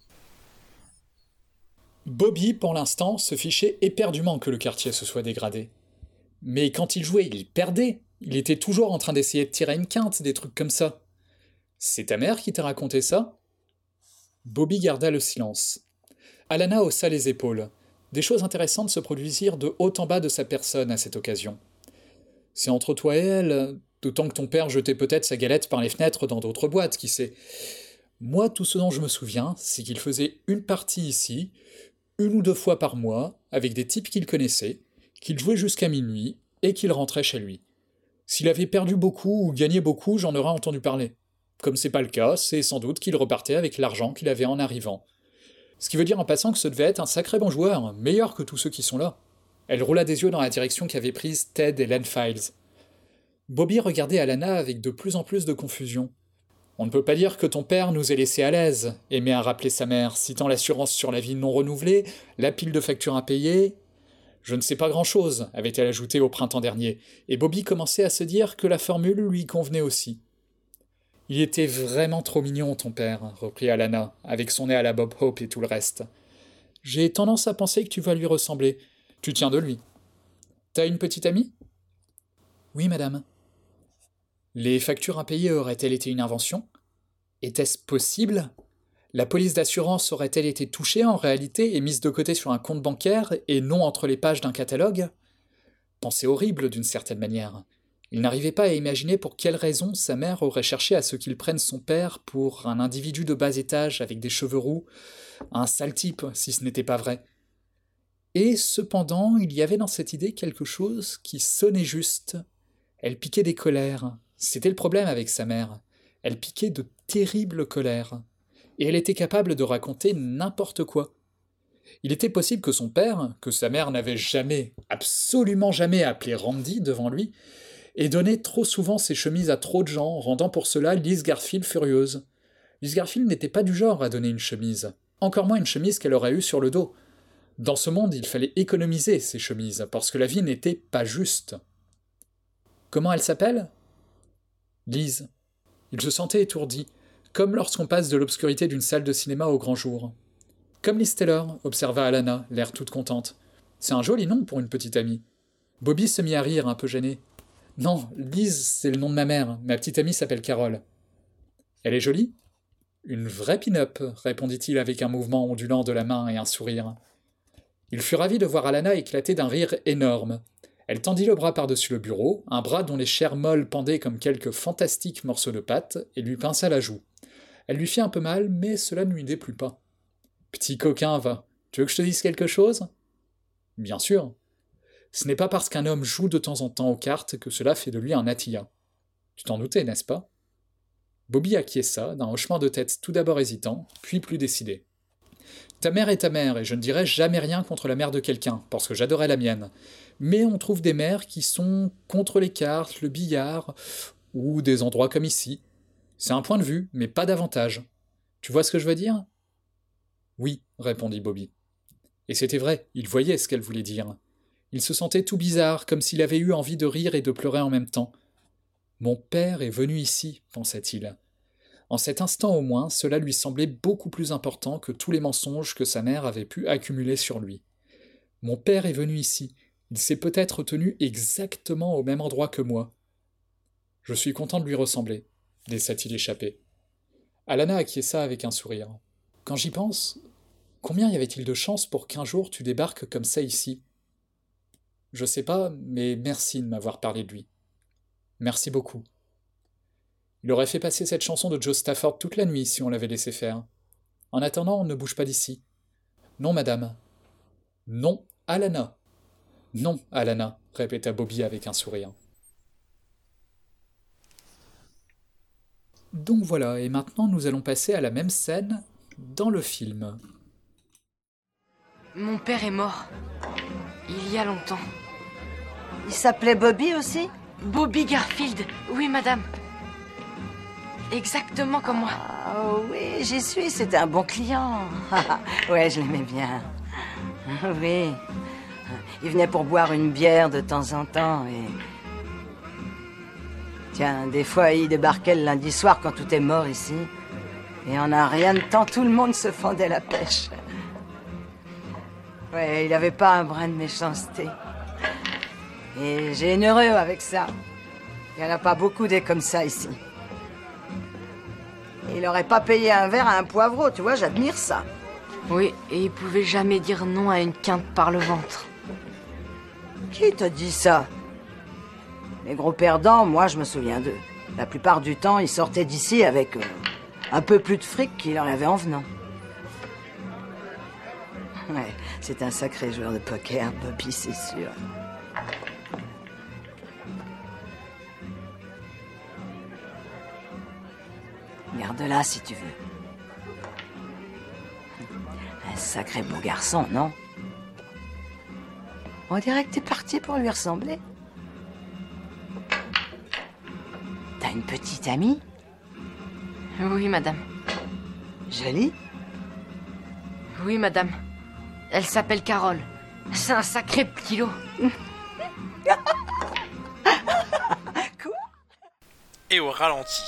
Bobby, pour l'instant, se fichait éperdument que le quartier se soit dégradé. Mais quand il jouait, il perdait. Il était toujours en train d'essayer de tirer une quinte, des trucs comme ça. C'est ta mère qui t'a raconté ça ? Bobby garda le silence. Alana haussa les épaules. Des choses intéressantes se produisirent de haut en bas de sa personne à cette occasion. C'est entre toi et elle, d'autant que ton père jetait peut-être sa galette par les fenêtres dans d'autres boîtes, qui sait. Moi, tout ce dont je me souviens, c'est qu'il faisait une partie ici, une ou deux fois par mois, avec des types qu'il connaissait, qu'il jouait jusqu'à minuit, et qu'il rentrait chez lui. S'il avait perdu beaucoup ou gagné beaucoup, j'en aurais entendu parler. Comme c'est pas le cas, c'est sans doute qu'il repartait avec l'argent qu'il avait en arrivant. Ce qui veut dire en passant que ce devait être un sacré bon joueur, meilleur que tous ceux qui sont là. Elle roula des yeux dans la direction qu'avaient prise Ted et Len Files. Bobby regardait Alana avec de plus en plus de confusion. On ne peut pas dire que ton père nous ait laissés à l'aise, aimait à rappeler sa mère, citant l'assurance sur la vie non renouvelée, la pile de factures impayées. Je ne sais pas grand-chose, avait-elle ajouté au printemps dernier, et Bobby commençait à se dire que la formule lui convenait aussi. Il était vraiment trop mignon, ton père, reprit Alana, avec son nez à la Bob Hope et tout le reste. J'ai tendance à penser que tu vas lui ressembler. Tu tiens de lui. T'as une petite amie ? Oui, madame. Les factures impayées auraient-elles été une invention ? Était-ce possible ? La police d'assurance aurait-elle été touchée en réalité et mise de côté sur un compte bancaire et non entre les pages d'un catalogue ? Pensée horrible d'une certaine manière. Il n'arrivait pas à imaginer pour quelle raison sa mère aurait cherché à ce qu'il prenne son père pour un individu de bas étage avec des cheveux roux, un sale type si ce n'était pas vrai. Et cependant, il y avait dans cette idée quelque chose qui sonnait juste. Elle piquait des colères. C'était le problème avec sa mère. Elle piquait de terribles colères. Et elle était capable de raconter n'importe quoi. Il était possible que son père, que sa mère n'avait jamais, absolument jamais appelé Randy devant lui, ait donné trop souvent ses chemises à trop de gens, rendant pour cela Liz Garfield furieuse. Liz Garfield n'était pas du genre à donner une chemise, encore moins une chemise qu'elle aurait eue sur le dos. Dans ce monde, il fallait économiser ses chemises, parce que la vie n'était pas juste. Comment elle s'appelle ? Liz. Il se sentait étourdi, comme lorsqu'on passe de l'obscurité d'une salle de cinéma au grand jour. Comme Liz Taylor, observa Alana, l'air toute contente. C'est un joli nom pour une petite amie. Bobby se mit à rire, un peu gêné. Non, Liz, c'est le nom de ma mère. Ma petite amie s'appelle Carole. Elle est jolie ? Une vraie pin-up, répondit-il avec un mouvement ondulant de la main et un sourire. Il fut ravi de voir Alana éclater d'un rire énorme. Elle tendit le bras par-dessus le bureau, un bras dont les chairs molles pendaient comme quelques fantastiques morceaux de pâte, et lui pinça la joue. Elle lui fit un peu mal, mais cela ne lui déplut pas. « Petit coquin, va. Tu veux que je te dise quelque chose ?»« Bien sûr. Ce n'est pas parce qu'un homme joue de temps en temps aux cartes que cela fait de lui un Attila. Tu t'en doutais, n'est-ce pas ?» Bobby acquiesça, d'un hochement de tête tout d'abord hésitant, puis plus décidé. « Ta mère est ta mère, et je ne dirai jamais rien contre la mère de quelqu'un, parce que j'adorais la mienne. Mais on trouve des mères qui sont contre les cartes, le billard, ou des endroits comme ici. C'est un point de vue, mais pas davantage. Tu vois ce que je veux dire ?»« Oui, répondit Bobby. Et c'était vrai, il voyait ce qu'elle voulait dire. Il se sentait tout bizarre, comme s'il avait eu envie de rire et de pleurer en même temps. « Mon père est venu ici, pensait-il. En cet instant au moins, cela lui semblait beaucoup plus important que tous les mensonges que sa mère avait pu accumuler sur lui. Mon père est venu ici. Il s'est peut-être tenu exactement au même endroit que moi. Je suis content de lui ressembler, laissa-t-il échapper. Alana acquiesça avec un sourire. Quand j'y pense, combien y avait-il de chances pour qu'un jour tu débarques comme ça ici ? Je sais pas, mais merci de m'avoir parlé de lui. Merci beaucoup. Il aurait fait passer cette chanson de Joe Stafford toute la nuit si on l'avait laissé faire. En attendant, on ne bouge pas d'ici. Non, madame. Non, Alana. Non, Alana, répéta Bobby avec un sourire. Donc voilà, et maintenant nous allons passer à la même scène dans le film.
Mon père est mort. Il y a longtemps.
Il s'appelait Bobby aussi?
Bobby Garfield, oui madame. Exactement comme moi.
Ah oui, j'y suis, c'était un bon client. Ouais, je l'aimais bien. Oui. Il venait pour boire une bière de temps en temps et... Tiens, des fois, il débarquait le lundi soir quand tout est mort ici. Et en un rien de temps, tout le monde se fendait la pêche. Ouais, il avait pas un brin de méchanceté. Et généreux avec ça. Il n'y en a pas beaucoup des comme ça ici. Il aurait pas payé un verre à un poivreau, tu vois, j'admire ça.
Oui, et il pouvait jamais dire non à une quinte par le ventre.
Qui t'a dit ça? Les gros perdants, moi, je me souviens d'eux. La plupart du temps, ils sortaient d'ici avec euh, un peu plus de fric qu'il en avait en venant. Ouais, c'est un sacré joueur de poker, Bobby, c'est sûr. Garde-la si tu veux. Un sacré beau garçon, non? On dirait que t'es parti pour lui ressembler. T'as une petite amie?
Oui madame.
Jolie?
Oui madame. Elle s'appelle Carole. C'est un sacré petit lot.
Quoi?
Et au ralenti.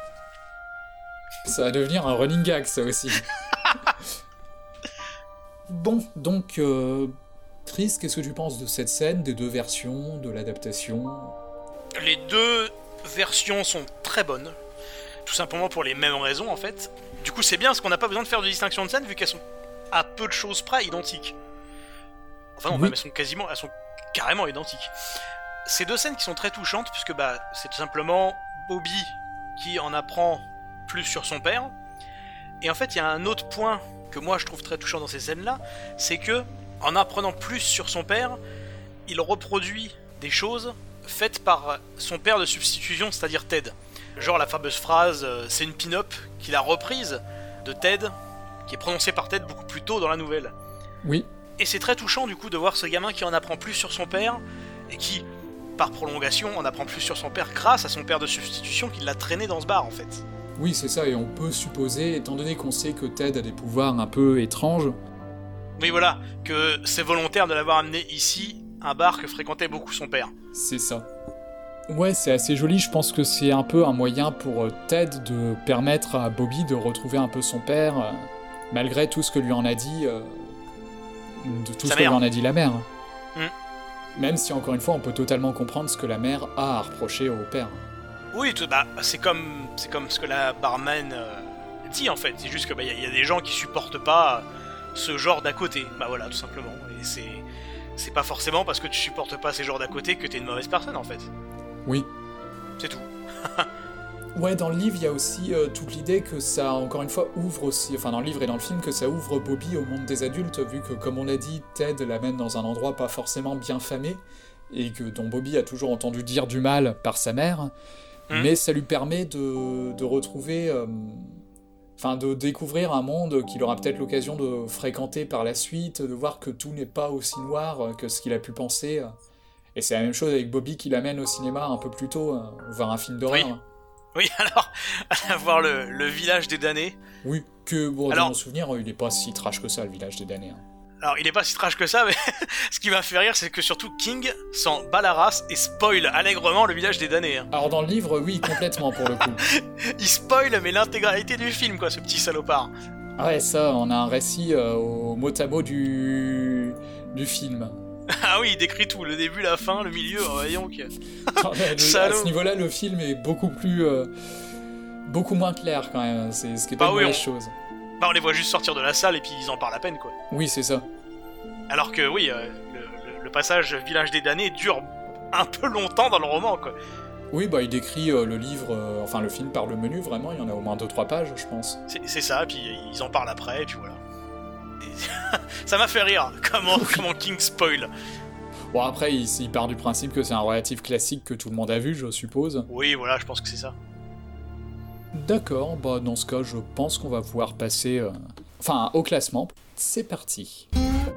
Ça va devenir un running gag, ça aussi. Bon, donc, euh, Chris, qu'est-ce que tu penses de cette scène, des deux versions, de l'adaptation?
Les deux versions sont très bonnes, tout simplement pour les mêmes raisons en fait. Du coup c'est bien parce qu'on n'a pas besoin de faire de distinction de scène vu qu'elles sont à peu de choses près identiques. Enfin non,
Oui.
même elles sont quasiment, elles sont carrément identiques. Ces deux scènes qui sont très touchantes puisque bah c'est tout simplement Bobby qui en apprend plus sur son père. Et en fait il y a un autre point que moi je trouve très touchant dans ces scènes-là, c'est que en apprenant plus sur son père, il reproduit des choses faites par son père de substitution, c'est-à-dire Ted. Genre la fameuse phrase euh, « c'est une pin-up » qu'il a reprise de Ted, qui est prononcée par Ted beaucoup plus tôt dans la nouvelle.
Oui.
Et c'est très touchant du coup de voir ce gamin qui en apprend plus sur son père, et qui, par prolongation, en apprend plus sur son père grâce à son père de substitution qui l'a traîné dans ce bar en fait.
Oui, c'est ça, et on peut supposer, étant donné qu'on sait que Ted a des pouvoirs un peu étranges...
Oui voilà, que c'est volontaire de l'avoir amené ici, un bar que fréquentait beaucoup son père.
C'est ça. Ouais, c'est assez joli, je pense que c'est un peu un moyen pour euh, Ted de permettre à Bobby de retrouver un peu son père, euh, malgré tout ce que lui en a dit... Euh, de tout
Sa
ce que lui
mère.
en a dit la mère.
Mm.
Même si, encore une fois, on peut totalement comprendre ce que la mère a à reprocher au père.
Oui, tout, bah, c'est comme c'est comme ce que la barman euh, dit en fait. C'est juste que bah, y, a- y a des gens qui supportent pas ce genre d'à côté. Bah voilà, tout simplement. Et c'est c'est pas forcément parce que tu supportes pas ces genres d'à côté que t'es une mauvaise personne en fait.
Oui.
C'est tout.
Ouais, dans le livre, il y a aussi euh, toute l'idée que ça, encore une fois, ouvre aussi, enfin dans le livre et dans le film, que ça ouvre Bobby au monde des adultes, vu que, comme on l'a dit, Ted l'amène dans un endroit pas forcément bien famé, et que dont Bobby a toujours entendu dire du mal par sa mère,
Mm.
mais ça lui permet de, de retrouver... euh, Enfin, de découvrir un monde qu'il aura peut-être l'occasion de fréquenter par la suite, de voir que tout n'est pas aussi noir que ce qu'il a pu penser. Et c'est la même chose avec Bobby qui l'amène au cinéma un peu plus tôt, euh, voir un film d'horreur.
Oui. Oui, alors, à voir le, le village des damnés.
Oui, que bon,
Alors-
dans mon souvenir, il est pas si trash que ça, le village des damnés. hein.
Alors, il est pas si trash que ça, mais ce qui m'a fait rire, c'est que surtout King s'en bat la race et spoil allègrement le village des damnés. hein.
Alors dans le livre, oui, complètement pour le coup.
Il spoil, mais l'intégralité du film, quoi, ce petit salopard.
Ah ouais, ça, on a un récit euh, au mot à mot du... du film.
Ah oui, il décrit tout, le début, la fin, le milieu, oh, voyons que...
Enfin, le- à
Salaud.
ce niveau-là, le film est beaucoup plus... euh, beaucoup moins clair quand même, c'est ce qui est
Bah
pas une
oui,
mauvaise
on-
chose.
Bah on les voit juste sortir de la salle et puis ils en parlent à peine, quoi.
Oui, c'est ça.
Alors que oui, euh, le, le- le passage Village des damnés dure un peu longtemps dans le roman, quoi.
Oui, bah il décrit euh, le livre, euh, enfin le film par le menu, vraiment, il y en a au moins deux trois pages, je pense.
C'est c'est ça, et puis ils en parlent après, et puis voilà. Et ça m'a fait rire, comment, comment King spoil.
Bon, après, il, il part du principe que c'est un relatif classique que tout le monde a vu, je suppose.
Oui, voilà, je pense que c'est ça.
D'accord, bah dans ce cas, je pense qu'on va pouvoir passer euh, enfin, au classement. C'est parti.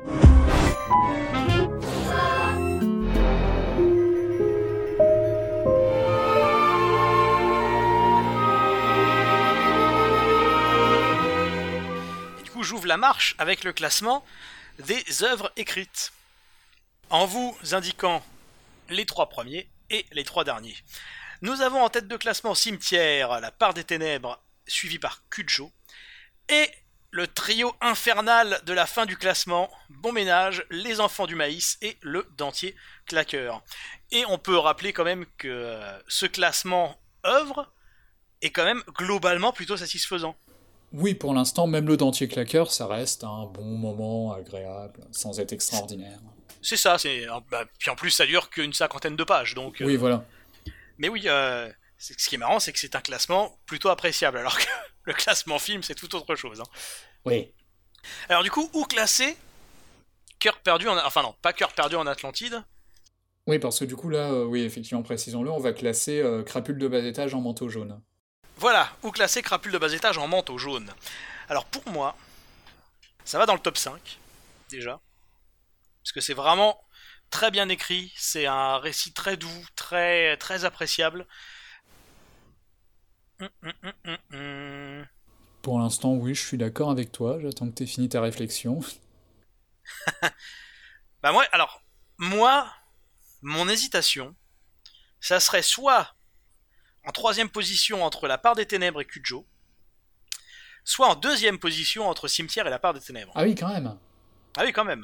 Et du coup, j'ouvre la marche avec le classement des œuvres écrites, en vous indiquant les trois premiers et les trois derniers. Nous avons en tête de classement Cimetière, La Part des Ténèbres, suivi par Cujo, et le trio infernal de la fin du classement, Bon Ménage, Les Enfants du Maïs et Le Dentier Claqueur. Et on peut rappeler quand même que ce classement œuvre est quand même globalement plutôt satisfaisant.
Oui, pour l'instant, même Le Dentier Claqueur, ça reste un bon moment agréable, sans être extraordinaire.
C'est ça, c'est bah, puis en plus ça dure qu'une cinquantaine de pages, donc...
Oui,
euh...
voilà.
Mais oui, euh, ce qui est marrant, c'est que c'est un classement plutôt appréciable, alors que le classement film, c'est tout autre chose. Hein.
Oui.
Alors du coup, où classer Cœur perdu en... Enfin non, pas Cœur perdu en Atlantide.
Oui, parce que du coup, là, euh, oui, effectivement, précisons-le, on va classer euh, Crapule de bas étage en manteau jaune.
Voilà, où classer Crapule de bas étage en manteau jaune. Alors pour moi, ça va dans le top cinq, déjà. Parce que c'est vraiment très bien écrit, c'est un récit très doux, très, très appréciable. Hum, hum, hum, hum, hum.
Pour l'instant, oui, je suis d'accord avec toi, j'attends que tu aies fini ta réflexion.
Bah moi, alors, moi, mon hésitation, ça serait soit en troisième position entre La Part des Ténèbres et Cujo, soit en deuxième position entre Cimetière et La Part des Ténèbres.
Ah oui, quand même.
Ah oui, quand même.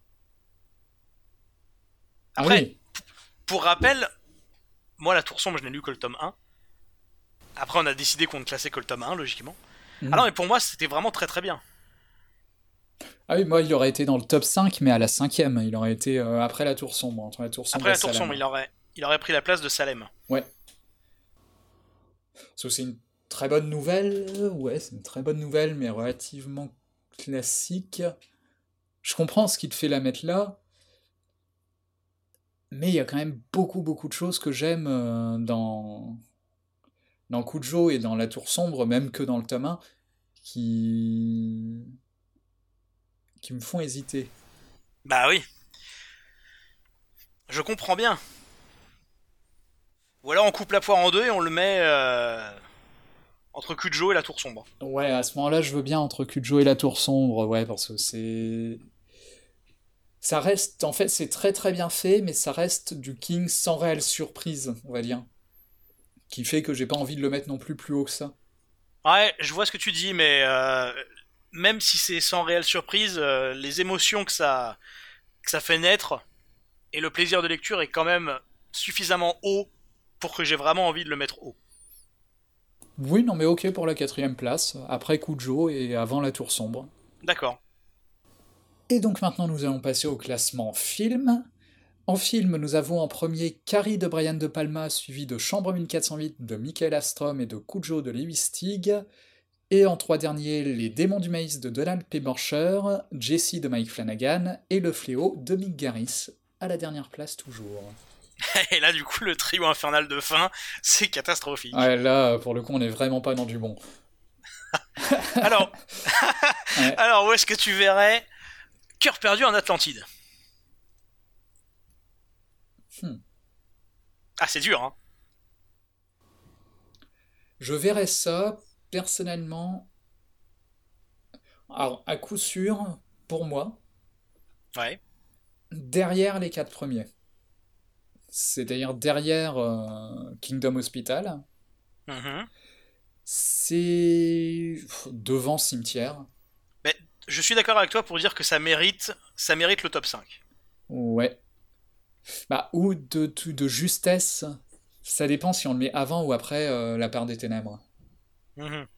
Après,
ah oui.
Pour rappel, moi, La Tour Sombre, je n'ai lu que le tome un. Après, on a décidé qu'on ne classait que le tome un, logiquement.
Mmh.
Alors, mais pour moi, c'était vraiment très très bien.
Ah oui, moi, il aurait été dans le top cinq, mais à la cinquième. Il aurait été euh, après La Tour Sombre, entre La Tour Sombre
Après
et
La Tour
Salem.
Sombre, il aurait, il aurait pris la place de Salem.
Ouais. Parce que c'est une très bonne nouvelle. Ouais, c'est une très bonne nouvelle, mais relativement classique. Je comprends ce qui te fait la mettre là. Mais il y a quand même beaucoup, beaucoup de choses que j'aime euh, dans... dans Cujo et dans La Tour Sombre, même que dans le tome un, qui... qui me font hésiter.
Bah oui. Je comprends bien. Ou alors on coupe la poire en deux et on le met euh, entre Cujo et La Tour Sombre.
Ouais, à ce moment-là, je veux bien entre Cujo et La Tour Sombre, ouais, parce que c'est... Ça reste, en fait, c'est très très bien fait, mais ça reste du King sans réelle surprise, on va dire. Qui fait que j'ai pas envie de le mettre non plus plus haut que ça.
Ouais, je vois ce que tu dis, mais euh, même si c'est sans réelle surprise, euh, les émotions que ça, que ça fait naître et le plaisir de lecture est quand même suffisamment haut pour que j'ai vraiment envie de le mettre haut.
Oui, non mais ok pour la quatrième place, après Cujo et avant La Tour Sombre.
D'accord.
Et donc maintenant nous allons passer au classement film. En film, nous avons en premier Carrie de Brian De Palma, suivi de Chambre mille quatre cent huit de Michael Astrom et de Cujo de Lewis Stig. Et en trois derniers, Les Démons du Maïs de Donald P. Borcher, Jessie de Mike Flanagan et Le Fléau de Mick Garris, à la dernière place toujours.
Et là, du coup, le trio infernal de fin, c'est catastrophique.
Ouais, là, pour le coup, on n'est vraiment pas dans du bon.
Alors,
ouais.
Alors, où est-ce que tu verrais Cœur perdu en Atlantide?
hmm.
Ah, c'est dur, hein.
Je verrais ça, personnellement, alors, à coup sûr, pour moi,
Ouais.
derrière les quatre premiers. C'est-à-dire derrière euh, Kingdom Hospital.
Mm-hmm.
C'est devant Cimetière.
Mais je suis d'accord avec toi pour dire que ça mérite, ça mérite le top cinq.
Ouais. Bah, ou de, de, de justesse. Ça dépend si on le met avant ou après euh, La Part des Ténèbres.
Mm-hmm.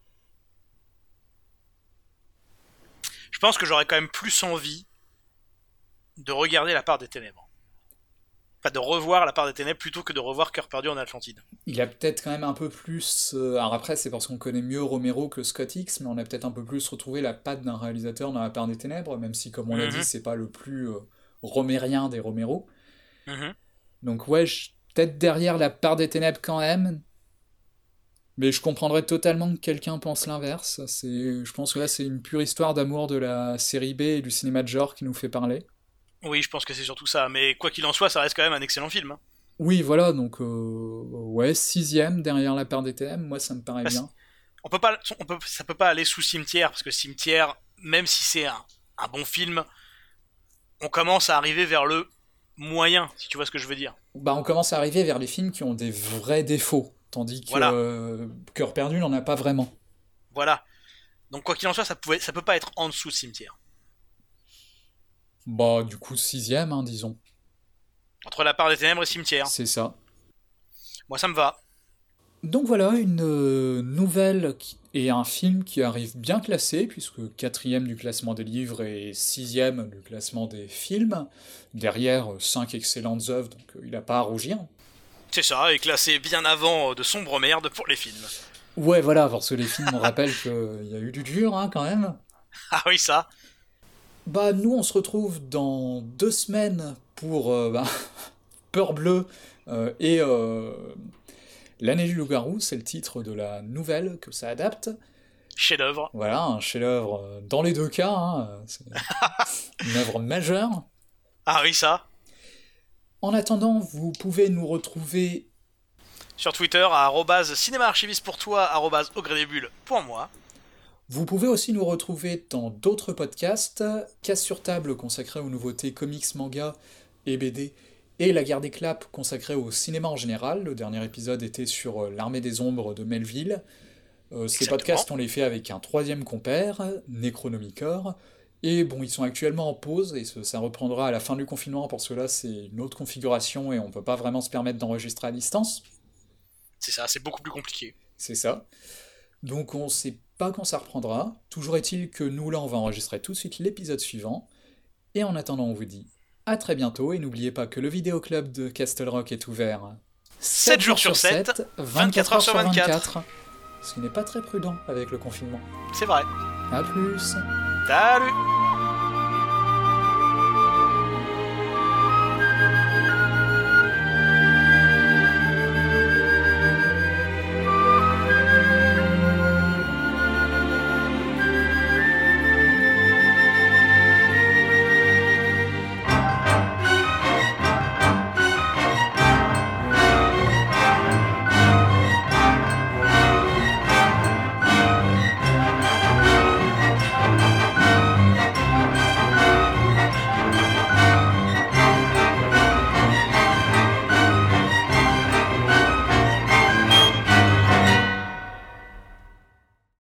Je pense que j'aurais quand même plus envie de regarder La Part des Ténèbres. Enfin, de revoir La Part des Ténèbres plutôt que de revoir Cœur perdu en Atlantide.
Il a peut-être quand même un peu plus... Euh, alors après, c'est parce qu'on connaît mieux Romero que Scott Hicks, mais on a peut-être un peu plus retrouvé la patte d'un réalisateur dans La Part des Ténèbres, même si, comme on l'a
Mm-hmm.
dit, c'est pas le plus euh, romérien des Romero.
Mm-hmm.
Donc ouais, je... peut-être derrière La Part des Ténèbres quand même, Mais je comprendrais totalement que quelqu'un pense l'inverse. C'est, je pense que là, c'est une pure histoire d'amour de la série B et du cinéma de genre qui nous fait parler.
Oui, je pense que c'est surtout ça, mais quoi qu'il en soit, ça reste quand même un excellent film. Hein.
Oui, voilà, donc, euh, ouais, sixième derrière La Part des Thèmes, moi, ça me paraît
Bah,
bien.
On peut pas, on peut, ça peut pas aller sous Cimetière, parce que Cimetière, même si c'est un, un bon film, on commence à arriver vers le moyen, si tu vois ce que je veux dire.
Bah, on commence à arriver vers les films qui ont des vrais défauts, tandis que
Voilà.
euh, Cœur perdu n'en a pas vraiment.
Voilà. Donc quoi qu'il en soit, ça, pouvait, ça peut pas être en dessous de Cimetière.
Bah, du coup, sixième, hein, disons.
Entre La Part des Ténèbres et Cimetière.
C'est ça.
Moi, ça me va.
Donc voilà, une euh, nouvelle qui- et un film qui arrive bien classé, puisque quatrième du classement des livres et sixième du classement des films. Derrière, euh, cinq excellentes œuvres, donc euh, il n'a pas à rougir.
C'est ça, et classé bien avant de Sombre Merde pour les films.
Ouais, voilà, parce que les films, on rappelle qu'il y a eu du dur, hein, quand même.
Ah oui, ça.
Bah, nous, on se retrouve dans deux semaines pour euh, bah, Peur bleue euh, et euh, L'année du loup-garou, c'est le titre de la nouvelle que ça adapte.
Chef-d'œuvre.
Voilà, un chef-d'œuvre euh, dans les deux cas, hein, c'est une œuvre majeure.
Ah oui, ça.
En attendant, vous pouvez nous retrouver.
Sur Twitter, à arrobase cinéma-archiviste pour toi, arrobase au gré des bulles pour moi.
Vous pouvez aussi nous retrouver dans d'autres podcasts, Casse sur table consacré aux nouveautés comics, manga et B D, et La guerre des claps consacrée au cinéma en général. Le dernier épisode était sur euh, L'Armée des ombres de Melville. Euh, ces
Exactement.
podcasts, on les fait avec un troisième compère, Necronomicon. Et bon, ils sont actuellement en pause, et ce- ça reprendra à la fin du confinement, parce que là, c'est une autre configuration, et on peut pas vraiment se permettre d'enregistrer à distance.
C'est ça, c'est beaucoup plus compliqué.
C'est ça. Donc on sait pas quand ça reprendra. Toujours est-il que nous, là, on va enregistrer tout de suite l'épisode suivant. Et en attendant, on vous dit à très bientôt, et n'oubliez pas que le vidéoclub de Castle Rock est ouvert
sept jours sur sept, vingt-quatre heures sur vingt-quatre.
Ce qui n'est pas très prudent avec le confinement.
C'est vrai.
A plus.
Salut.